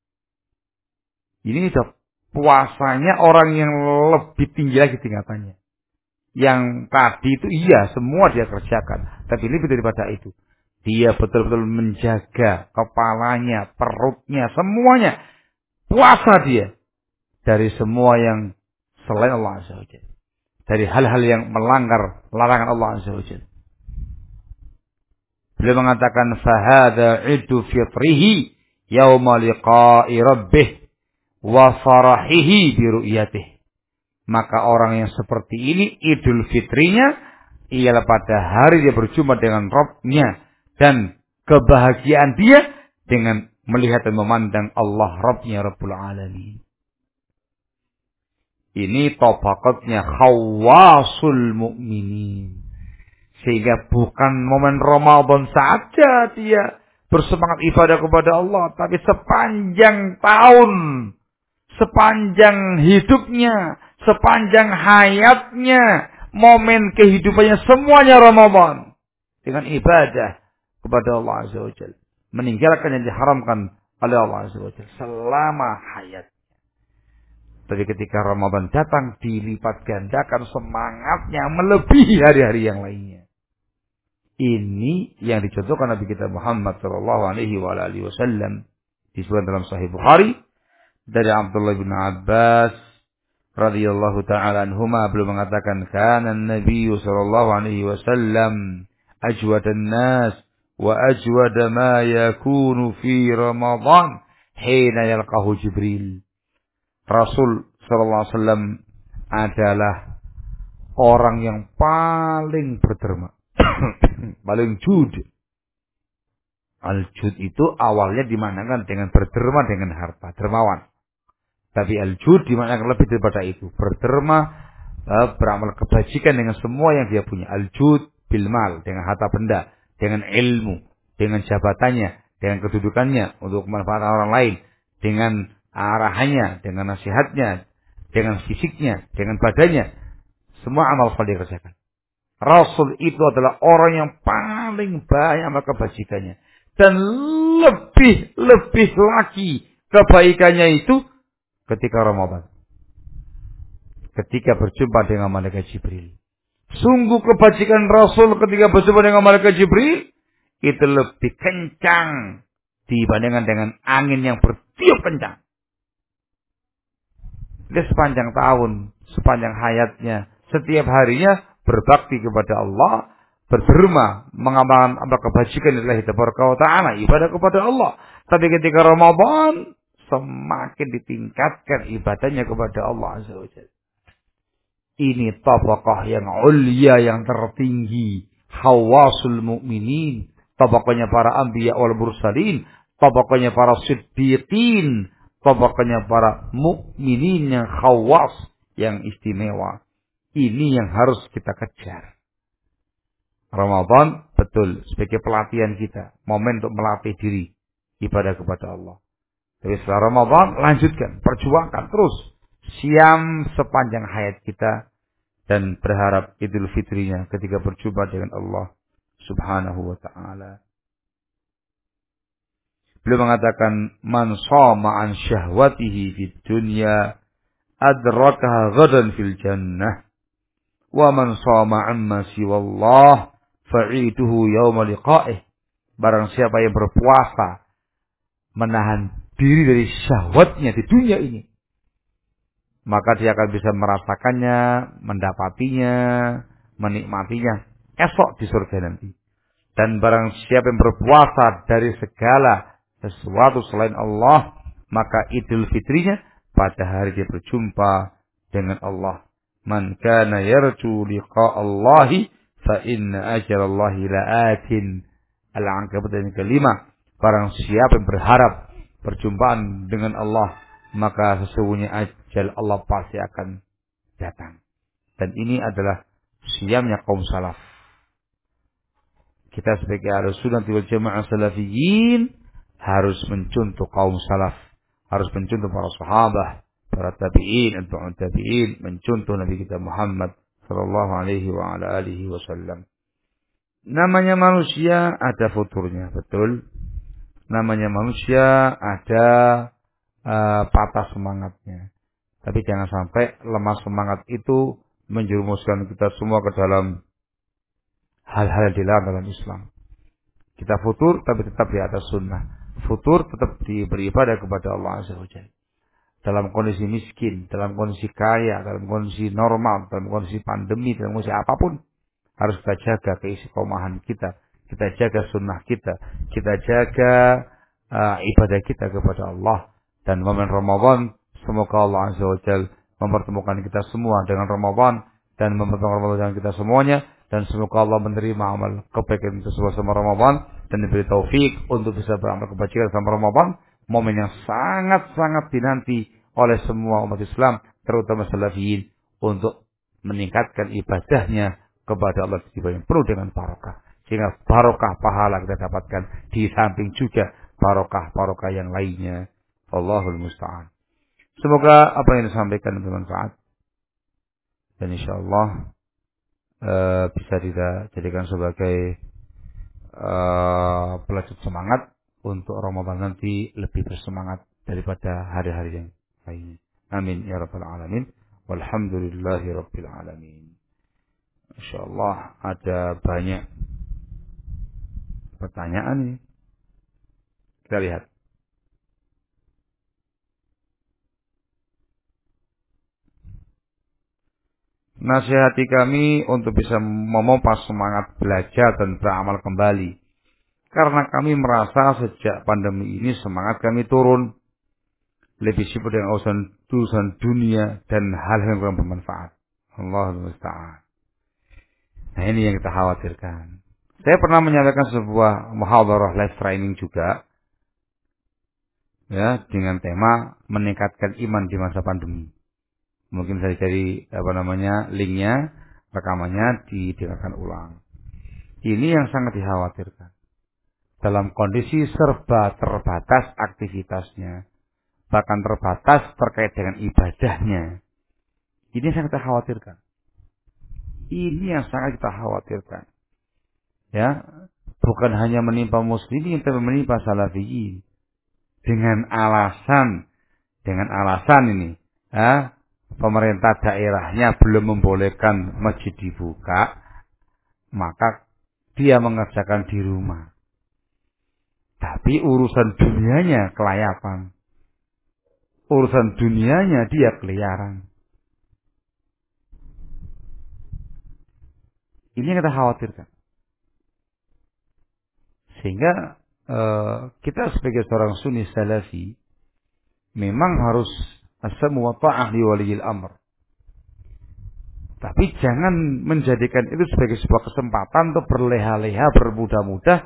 Ini sudah puasanya orang yang lebih tinggi lagi tingkatannya. Yang tadi itu iya, semua dia kerjakan. Tapi lebih daripada itu. Dia betul-betul menjaga kepalanya, perutnya, semuanya. Puasa dia. Dari semua yang selain Allah Azza wa Jalla. Dari hal-hal yang melanggar larangan Allah Azza wa Jalla. Beliau mengatakan, fahada iddu fitrihi yawma liqa'i rabbih wa farahihi biru'yatih. Maka orang yang seperti ini, idul fitrinya ialah pada hari dia berjumpa dengan Rabb-nya. Dan kebahagiaan dia dengan melihat dan memandang Allah Rabb-nya Rabbul Alamin. Ini tabaqatnya khawasul mu'minin. Sehingga bukan momen Ramadan saja dia bersemangat ibadah kepada Allah. Tapi sepanjang tahun, sepanjang hidupnya, sepanjang hayatnya, momen kehidupannya semuanya Ramadan. Dengan ibadah kepada Allah Azza wa Jalla. Meninggalkan yang diharamkan oleh Allah Azza wa Jalla selama hayat. Tapi ketika Ramadan datang, dilipat gandakan semangatnya melebihi hari-hari yang lainnya. Ini yang dicontohkan Nabi kita Muhammad sallallahu alaihi wasallam disebutkan dalam Sahih Bukhari dari Abdullah bin Abbas radhiyallahu taala anhuma, beliau mengatakan, kana an-nabiy sallallahu alaihi wasallam ajwadan nas wa ajwada ma yakunu fi Ramadan hina yalqahu Jibril. Rasul sallallahu alaihi wasallam adalah orang yang paling berderma, paling jud. Al-jud itu awalnya dimanakan dengan berderma dengan harta, dermawan. Tapi al-jud dimanakan lebih daripada itu, berderma, beramal kebajikan dengan semua yang dia punya. Al-jud bil mal, dengan harta benda, dengan ilmu, dengan jabatannya, dengan kedudukannya untuk kemanfaatan orang lain, dengan arahannya, dengan nasihatnya, dengan fisiknya, dengan badannya. Semua amal saleh dikerjakan. Rasul itu adalah orang yang paling banyak amal kebajikannya. Dan lebih-lebih lagi kebaikannya itu ketika Ramadan. Ketika berjumpa dengan malaikat Jibril. Sungguh kebajikan Rasul ketika berjumpa dengan malaikat Jibril itu lebih kencang dibandingkan dengan angin yang bertiup kencang. Dia sepanjang tahun, sepanjang hayatnya, setiap harinya berbakti kepada Allah, berderma, mengamalkan amal kebajikan Allah Tabaraka wa Ta'ala, ibadah kepada Allah. Tapi ketika Ramadan, semakin ditingkatkan ibadahnya kepada Allah Azza wa Jalla. Ini tabaqah yang ulia, yang tertinggi, hawasul mu'minin, tabaqahnya para anbiya wal mursalin, tabaqahnya para siddiqin, tabaqahnya para mukminin yang khawas, yang istimewa. Ini yang harus kita kejar. Ramadan betul sebagai pelatihan kita, momen untuk melatih diri ibadah kepada Allah. Tapi setelah Ramadan lanjutkan, perjuangkan terus siam sepanjang hayat kita dan berharap Idul Fitrinya ketika berjumpa dengan Allah Subhanahu wa taala. Beliau mengatakan, man shama an syahwatihi fid dunya adrakaha ghadan fil jannah wa man shama amma siwallah fa'iduhu yawma liqa'ih. Barang siapa yang berpuasa menahan diri dari syahwatnya di dunia ini, maka dia akan bisa merasakannya, mendapatinya, menikmatinya esok di surga nanti. Dan barang siapa yang berpuasa dari segala sesuatu selain Allah, maka Idul Fitrinya pada hari dia berjumpa dengan Allah. Man kana yarju liqa'allahi fa inna ajalallahi la'atin. Al-Ankabut yang kelima. Barang siapa yang berharap perjumpaan dengan Allah, maka sesungguhnya ajal Allah pasti akan datang. Dan ini adalah siamnya kaum salaf. Kita sebagai Ahlus Sunnah wal Jamaah Salafiyin harus mencontoh kaum salaf, harus mencontoh para sahabat, para tabi'in, atba'ut tabi'in, mencontoh Nabi kita Muhammad sallallahu alaihi wa ala alihi wasallam. Namanya manusia ada futurnya, betul. Namanya manusia ada uh, patah semangatnya. Tapi jangan sampai lemah semangat itu menjerumuskan kita semua ke dalam hal-hal yang dilarang dalam Islam. Kita futur tapi tetap di atas sunnah. Futur tetap di beribadah kepada Allah Azza wa Jalla. Dalam kondisi miskin, dalam kondisi kaya, dalam kondisi normal, dalam kondisi pandemi, dalam kondisi apapun, harus kita jaga keistiqomahan kita. Kita jaga sunnah kita. Kita jaga uh, ibadah kita kepada Allah. Dan momen Ramadan, semoga Allah Azza wa Jalla mempertemukan kita semua dengan Ramadan. Dan mempertemukan Ramadan dengan kita semuanya. Dan semoga Allah menerima amal kebaikan kita semua sama Ramadan. Dan diberi taufik untuk bisa beramal kebajikan sama Ramadan. Momen yang sangat-sangat dinanti oleh semua umat Islam. Terutama salafiyin. Untuk meningkatkan ibadahnya kepada Allah yang penuh dengan barokah. Sehingga barokah pahala kita dapatkan. Di samping juga barokah-barokah yang lainnya. Allahul Musta'an. Semoga apa yang disampaikan bermanfaat. Dan insyaAllah Uh, bisa tidak jadikan sebagai uh, pelajar semangat untuk Ramadan nanti lebih bersemangat daripada hari-hari yang lainnya. Amin ya rabbal alamin. Walhamdulillahi rabbil alamin. Insyaallah ada banyak pertanyaan nih. Kita lihat. Nasihati kami untuk bisa memompa semangat belajar dan beramal kembali. Karena kami merasa sejak pandemi ini semangat kami turun. Lebih sibuk dengan urusan dunia dan hal-hal yang kurang bermanfaat. Allahul Musta'an. Nah ini yang kita khawatirkan. Saya pernah menyampaikan sebuah muhadharah live training juga. Ya, dengan tema meningkatkan iman di masa pandemi. Mungkin saya cari apa namanya linknya, rekamannya didengarkan ulang. Ini yang sangat dikhawatirkan. Dalam kondisi serba terbatas aktivitasnya, bahkan terbatas terkait dengan ibadahnya. Ini yang sangat kita khawatirkan. Ini yang sangat kita khawatirkan. Ya, bukan hanya menimpa muslimin, tapi menimpa salafiyin. Dengan alasan, dengan alasan ini, ya. Pemerintah daerahnya belum membolehkan masjid dibuka, maka dia mengerjakan di rumah. Tapi urusan dunianya kelayapan. Urusan dunianya dia keliaran. Ini yang kita khawatirkan. Sehingga eh, kita sebagai seorang sunni salafi memang harus as-sam'u wa ta'ah li waliyil amr. Tapi jangan menjadikan itu sebagai sebuah kesempatan untuk berleha-leha, bermudah-mudah,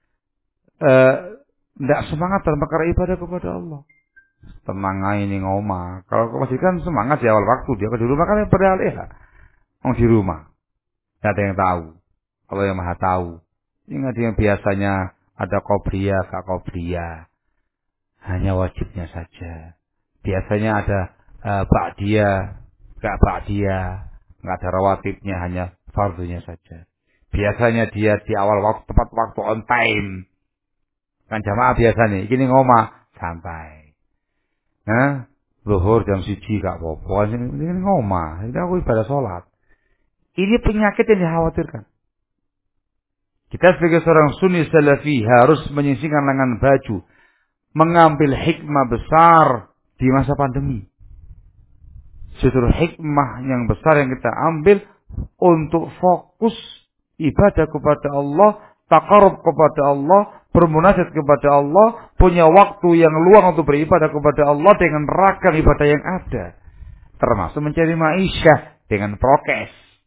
tidak eh, semangat dalam perkara ibadah kepada Allah. Tenang aja ini ngomah. Kalau ke masjid kan semangat di awal waktu, dia di rumah kan berleha-leha. Orang di rumah, tidak ada yang tahu. Allah yang maha tahu. Ini ada yang biasanya ada qobliyah, gak qobliyah. Hanya wajibnya saja. Biasanya ada uh, ba'diyah, gak ba'diyah, nggak ada rawatibnya, hanya fardunya saja. Biasanya dia di awal waktu, tepat waktu on time. Kan jamaah biasanya, ini ngomah, santai. Nah, zuhur jam siji gak apa-apa, ini ngomah, ini aku ibadah sholat. Ini penyakit yang dikhawatirkan. Kita sebagai seorang sunni salafi harus menyisingkan lengan baju, mengambil hikmah besar di masa pandemi. Justru hikmah yang besar yang kita ambil untuk fokus ibadah kepada Allah, taqarrub kepada Allah, bermunajat kepada Allah, punya waktu yang luang untuk beribadah kepada Allah dengan ragam ibadah yang ada. Termasuk mencari ma'isyah dengan prokes.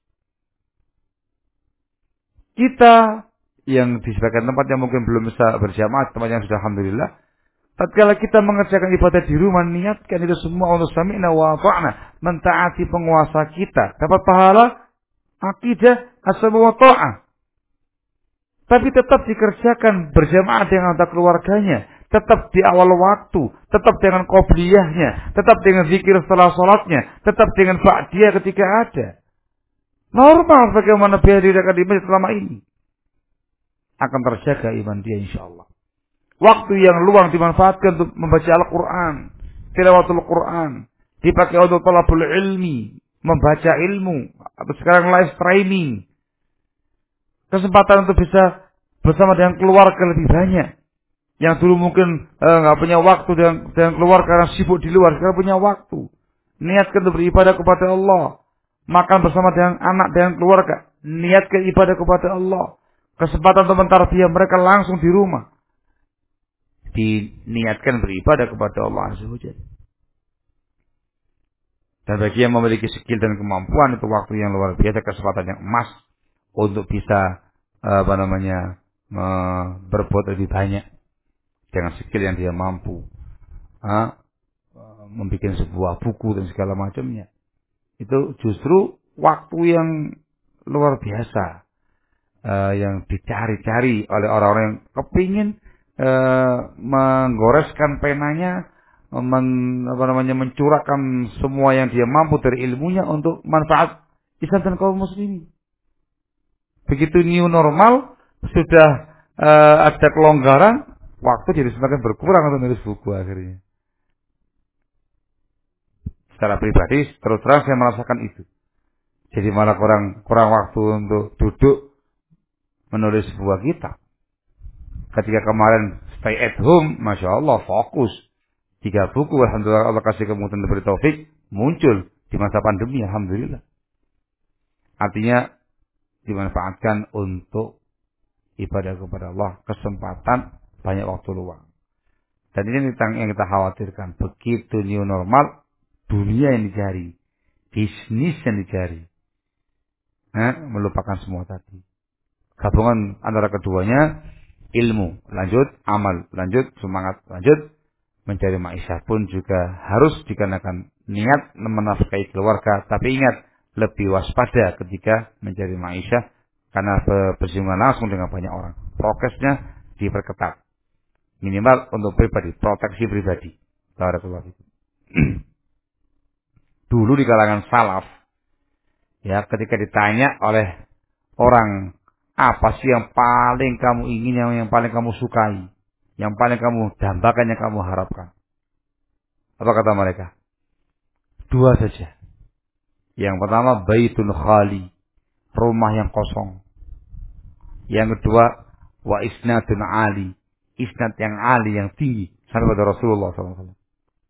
Kita yang di sebagian tempat yang mungkin belum bisa berjamaah, tempat yang sudah alhamdulillah, tatkala kita mengerjakan ibadah di rumah, niatkan itu semua untuk sami'na wa ta'na, mentaati penguasa kita, dapat pahala akidah as-sam'u wa ta'ah. Tapi tetap dikerjakan berjamaah dengan anggota keluarganya, tetap di awal waktu, tetap dengan qobliyahnya, tetap dengan zikir setelah sholatnya, tetap dengan ba'diyah ketika ada. Normal bagaimana biar dirikan di masjid selama ini. Akan terjaga iman dia insyaallah. Waktu yang luang dimanfaatkan untuk membaca Al-Quran, tilawatul Quran, dipakai untuk talabul ilmi, membaca ilmu, atau sekarang live streaming. Kesempatan untuk bisa bersama dengan keluarga lebih banyak. Yang dulu mungkin nggak eh, punya waktu dengan, dengan keluarga karena sibuk di luar, sekarang punya waktu. Niatkan untuk beribadah kepada Allah. Makan bersama dengan anak dan keluarga. Niatkan ibadah kepada Allah. Kesempatan untuk mentarbiyah mereka langsung di rumah. Diniatkan beribadah kepada Allah Azza wa Jalla. Dan bagi yang memiliki skill dan kemampuan itu waktu yang luar biasa, kesempatan yang emas untuk bisa apa namanya berbuat lebih banyak dengan skill yang dia mampu, ha? Membuat sebuah buku dan segala macamnya. Itu justru waktu yang luar biasa uh, yang dicari-cari oleh orang-orang yang kepingin uh, menggoreskan penanya, men, apa namanya, mencurahkan semua yang dia mampu dari ilmunya untuk manfaat Islam dan kaum muslimin. Begitu new normal, sudah uh, ada kelonggaran, waktu jadi semakin berkurang untuk menulis buku akhirnya. Secara pribadi, terus terang saya merasakan itu. Jadi malah kurang kurang waktu untuk duduk menulis sebuah kitab. Ketika kemarin stay at home, masya Allah fokus. Tiga buku, alhamdulillah Allah kasih kemudian diberi taufik, muncul di masa pandemi, alhamdulillah. Artinya dimanfaatkan untuk ibadah kepada Allah, kesempatan banyak waktu luang. Dan ini yang kita khawatirkan. Begitu new normal, dunia yang dicari, bisnis yang dicari, nah, melupakan semua tadi. Gabungan antara keduanya, ilmu, lanjut, amal, lanjut, semangat, lanjut, mencari ma'isyah pun juga harus dikarenakan niat menafkahi keluarga. Tapi ingat, lebih waspada ketika mencari ma'isyah, karena bersinggungan langsung dengan banyak orang. Prokesnya diperketat. Minimal untuk pribadi, proteksi pribadi. Barakallahu fikum. Dulu di kalangan salaf, ya, ketika ditanya oleh orang, apa sih yang paling kamu ingin, yang, yang paling kamu sukai, yang paling kamu dambakan, yang kamu harapkan? Apa kata mereka? Dua saja. Yang pertama, baitun khali, rumah yang kosong. Yang kedua, wa isnadun ali, isnad yang ali, yang tinggi, sampai pada Rasulullah shallallahu alaihi wasallam.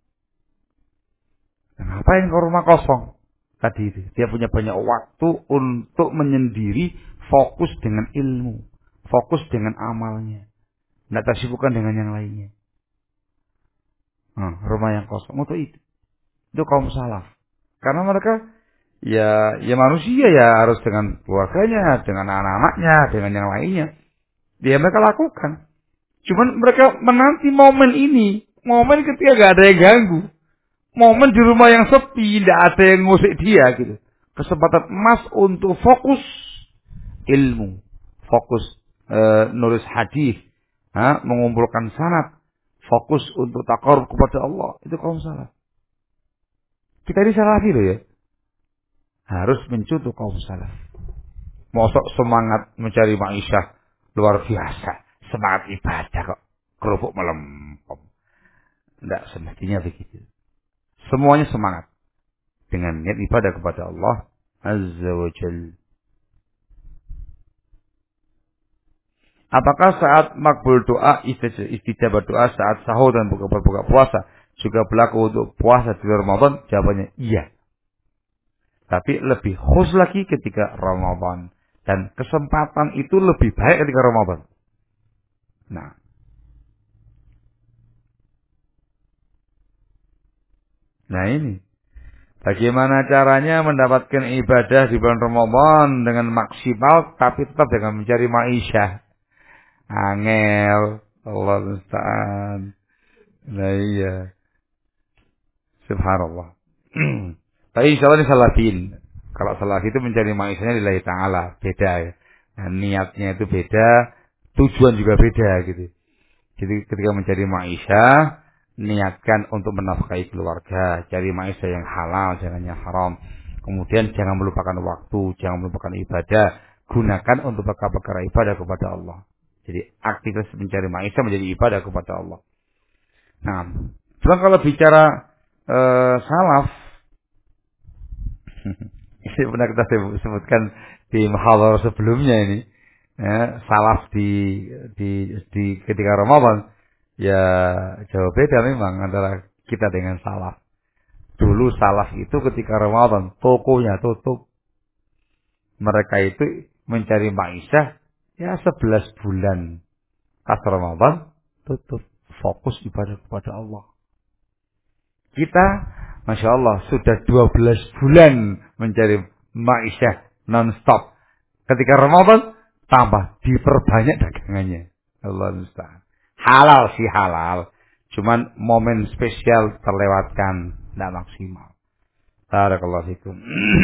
Dan ngapain ke rumah kosong? Tadi itu, dia punya banyak waktu untuk menyendiri, fokus dengan ilmu, fokus dengan amalnya, tidak tersibukkan dengan yang lainnya. Nah, rumah yang kosong untuk itu, itu kaum salaf. Karena mereka ya, ya manusia ya, harus dengan keluarganya, dengan anak-anaknya, dengan yang lainnya. Dia mereka lakukan. Cuman mereka menanti momen ini, momen ketika gak ada yang ganggu. Momen di rumah yang sepi, tidak ada yang ngusik dia gitu. Kesempatan emas untuk fokus ilmu, fokus e, nulis hadis, ha, mengumpulkan sanad, fokus untuk taqarrub kepada Allah. Itu kaum salaf. Kita ini salafi loh ya. Harus mencontoh kaum salaf. Mosok semangat mencari ma'isyah luar biasa, semangat ibadah kok kerupuk melempem. Tidak semestinya begitu. Semuanya semangat dengan niat ibadah kepada Allah Azza wa Jalla. Apakah saat makbul doa, istijabah doa saat sahur dan buka berbuka puasa juga berlaku untuk puasa di Ramadan? Jawabannya iya. Tapi lebih khusus lagi ketika Ramadan, dan kesempatan itu lebih baik ketika Ramadan. Nah, nah ini. Bagaimana caranya mendapatkan ibadah di bulan Ramadan dengan maksimal tapi tetap dengan mencari ma'isyah? Angel, Allah musta'an. Nah iya. Subhanallah. Tapi insyaallah ini salafin. Kalau salaf itu mencari ma'isyahnya lillahi ta'ala, beda ya. Nah, niatnya itu beda, tujuan juga beda gitu. Jadi ketika mencari maisha, niatkan untuk menafkahi keluarga, cari maisha yang halal, jangan yang haram. Kemudian jangan melupakan waktu, jangan melupakan ibadah, gunakan untuk perkara-perkara ibadah kepada Allah. Jadi aktivitas mencari maisha menjadi ibadah kepada Allah. Nah, cuma kalau bicara uh, salaf, ini pernah kita sebutkan di muhadharah sebelumnya ini. Ya, salaf di di di ketika Ramadan ya jauh beda memang antara kita dengan salaf. Dulu salaf itu ketika Ramadan tokonya tutup. Mereka itu mencari maisha ya sebelas bulan. Pas Ramadan tutup, fokus ibadah kepada Allah. Kita Masya Allah sudah dua belas bulan mencari maisha non-stop. Ketika Ramadan tambah diperbanyak dagangannya. Allah musta'an. Halal sih halal. Cuman momen spesial terlewatkan. Tidak maksimal. Barakallahu fikum.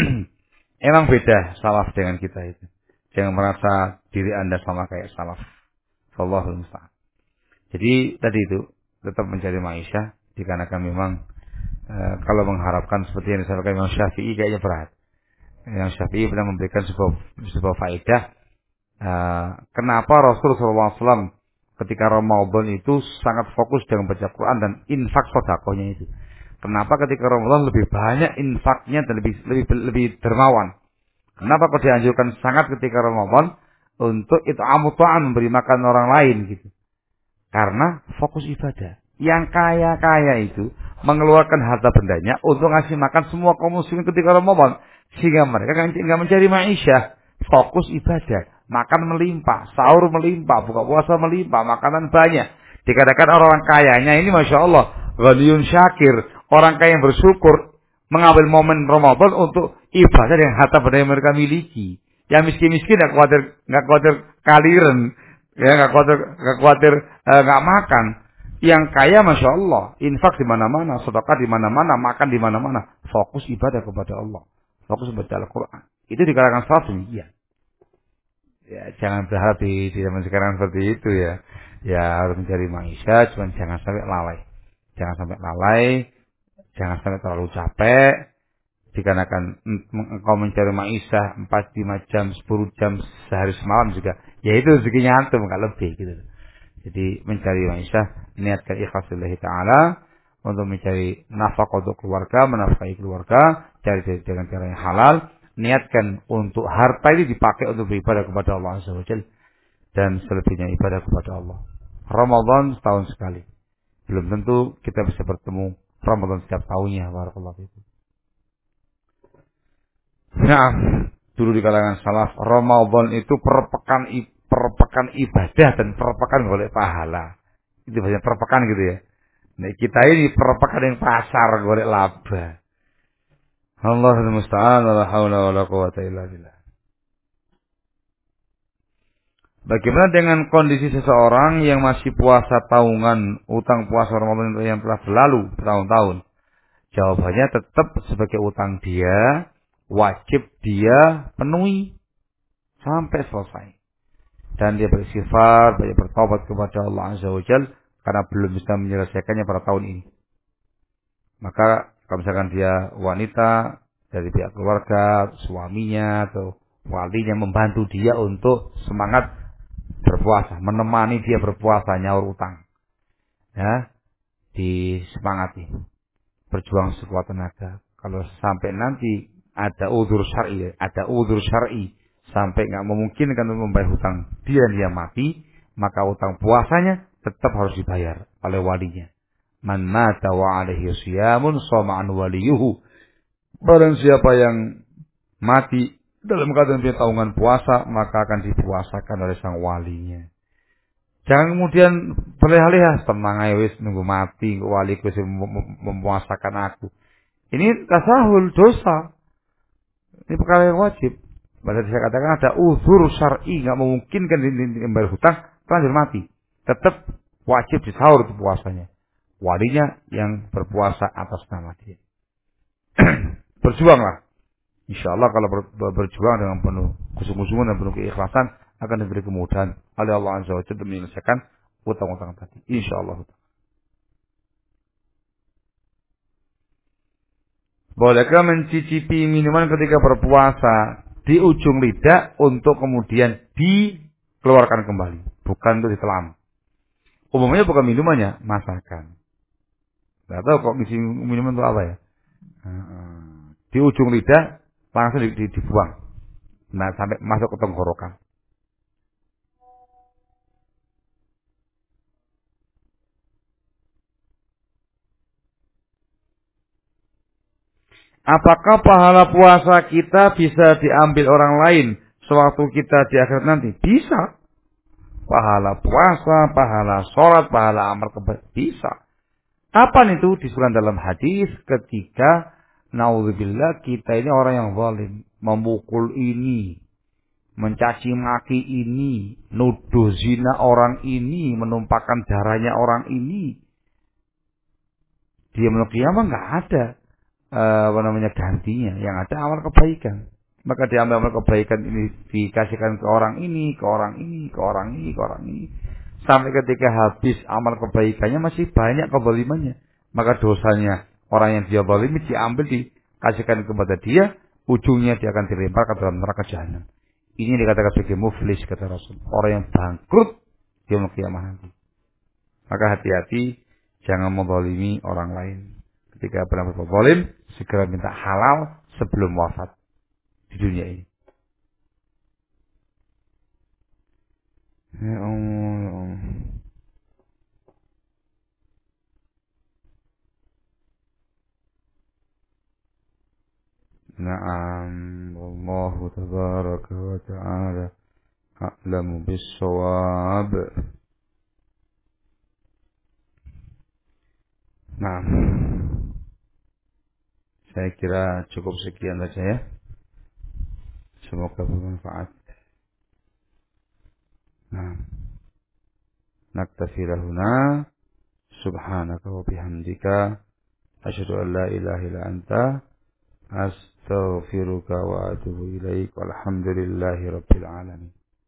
Emang beda salaf dengan kita itu. Jangan merasa diri anda sama kayak salaf. Allahul musta'an. Jadi tadi itu tetap mencari maisha. Dikarenakan memang e, kalau mengharapkan seperti yang disampaikan Imam Syafi'i kayaknya berat. Imam Syafi'i pernah memberikan sebuah, sebuah faedah. Uh, kenapa Rasulullah shallallahu alaihi wasallam ketika Ramadan itu sangat fokus dengan baca Quran dan infak sedekahnya itu. Kenapa ketika Ramadan lebih banyak infaknya dan lebih lebih lebih dermawan? Kenapa kok dianjurkan sangat ketika Ramadan untuk it'amu ta'am, memberi makan orang lain gitu? Karena fokus ibadah. Yang kaya-kaya itu mengeluarkan harta bendanya untuk ngasih makan semua kaum muslimin ketika Ramadan, sehingga mereka enggak mencari maisha, fokus ibadah. Makan melimpah, sahur melimpah, buka puasa melimpah, makanan banyak. Dikatakan orang kayanya ini Masya Allah, ghaniyun syakir, orang kaya yang bersyukur, mengambil momen Ramadan untuk ibadah yang harta benda yang mereka miliki. Yang miskin-miskin gak khawatir, gak khawatir kaliren, ya gak khawatir, gak khawatir eh, gak makan. Yang kaya Masya Allah, infak di mana-mana, sedekah di mana-mana, makan di mana-mana, fokus ibadah kepada Allah, fokus baca Al-Quran. Itu dikatakan salaf demikian. Ya, jangan berharap di, di zaman sekarang seperti itu ya. Ya harus mencari maisha, cuman jangan sampai lalai. Jangan sampai lalai, jangan sampai terlalu capek. Dikarenakan engkau mencari maisha empat lima jam, sepuluh jam sehari semalam juga. Ya itu rezekinya antum, enggak lebih gitu. Jadi mencari maisha, niatkan ikhlas lillahi ta'ala untuk mencari nafkah untuk keluarga, menafkahi keluarga, cari dengan cara yang halal. Niatkan untuk harta ini dipakai untuk beribadah kepada Allah Azza wa Jalla, dan selebihnya ibadah kepada Allah. Ramadan setahun sekali. Belum tentu kita bisa bertemu Ramadan setiap tahunnya. Barakallahu fikum. Nah, dulu di kalangan salaf, Ramadan itu perpekan perpekan ibadah dan perpekan golek pahala. Itu banyak perpekan gitu ya. Nah, kita ini perpekan yang pasar golek laba. Allahul musta'an, la haula wala quwwata illa billah. Bagaimana dengan kondisi seseorang yang masih puasa tahunan, utang puasa Ramadan yang telah berlalu bertahun-tahun? Jawabannya tetap sebagai utang dia, wajib dia penuhi sampai selesai. Dan dia beristighfar, banyak bertaubat kepada Allah Azza wa Jalla karena belum bisa menyelesaikannya pada tahun ini. Maka kalau misalkan dia wanita dari pihak keluarga, suaminya atau walinya membantu dia untuk semangat berpuasa, menemani dia berpuasa nyaur utang, ya, disemangati, berjuang sekuat tenaga. Kalau sampai nanti ada udzur syar'i, ada udzur syar'i sampai nggak memungkinkan untuk membayar hutang dia dan dia mati, maka utang puasanya tetap harus dibayar oleh walinya. Man mata wa alaihi siyamun shoma an waliyuhu. Barang siapa yang mati dalam keadaan punya tanggungan puasa, maka akan dipuasakan oleh sang walinya. Jangan kemudian berleha-leha, tenang aja wis nunggu mati, waliku sih memuasakan aku. Ini tasahul, dosa. Ini perkara yang wajib. Pada saya katakan ada uzur syar'i, nggak memungkinkan membayar hutang, terlanjur mati. Tetap wajib disahur itu puasanya. Walinya yang berpuasa atas nama dia. Berjuanglah. Insya Allah kalau ber, ber, berjuang dengan penuh kesungguh-sungguhan dan penuh keikhlasan akan diberi kemudahan oleh Allah Azza wa Jalla menyelesaikan utang-utang tadi. Insyaallah. Bolehkah mencicipi minuman ketika berpuasa di ujung lidah untuk kemudian dikeluarkan kembali, bukan untuk ditelan. Umumnya bukan minumannya, masakan. Nggak tahu kok ngisi minuman itu apa ya. Di ujung lidah langsung di, di, dibuang. Nah, sampai masuk ke tenggorokan. Apakah pahala puasa kita bisa diambil orang lain sewaktu kita di akhirat nanti? Bisa. Pahala puasa, pahala sholat, pahala amal kebaikan. Bisa. Apa itu disebutkan dalam hadis ketika naudzubillah kita ini orang yang zalim, memukul ini, mencaci maki ini, nuduh zina orang ini, menumpahkan darahnya orang ini. Dia menurut kiamat nggak ada uh, apa namanya gantinya, yang ada amal kebaikan. Maka diambil amal kebaikan ini dikasihkan ke orang ini, ke orang ini, ke orang ini, ke orang ini. Sampai ketika habis amal kebaikannya masih banyak kezalimannya. Maka dosanya orang yang dia zalimi diambil dikasihkan kepada dia, ujungnya dia akan dilempar ke dalam neraka jahanam. Ini dikatakan sebagai muflis kata Rasul, orang yang bangkrut di yaumul kiamah nanti. Maka hati-hati jangan menzalimi orang lain. Ketika pernah berbuat zalim, segera minta halal sebelum wafat di dunia ini. Ya Allah, ya Allah. Naam, wallahu tabaraka wa ta'ala a'lamu bis-shawab. Nah, saya kira cukup sekian saja ya. Semoga bermanfaat. Nah, naktafi lahuna subhanaka wa bihamdika asyhadu an la ilaha illa anta astaghfiruka wa atubu ilaik walhamdulillahi rabbil alamin.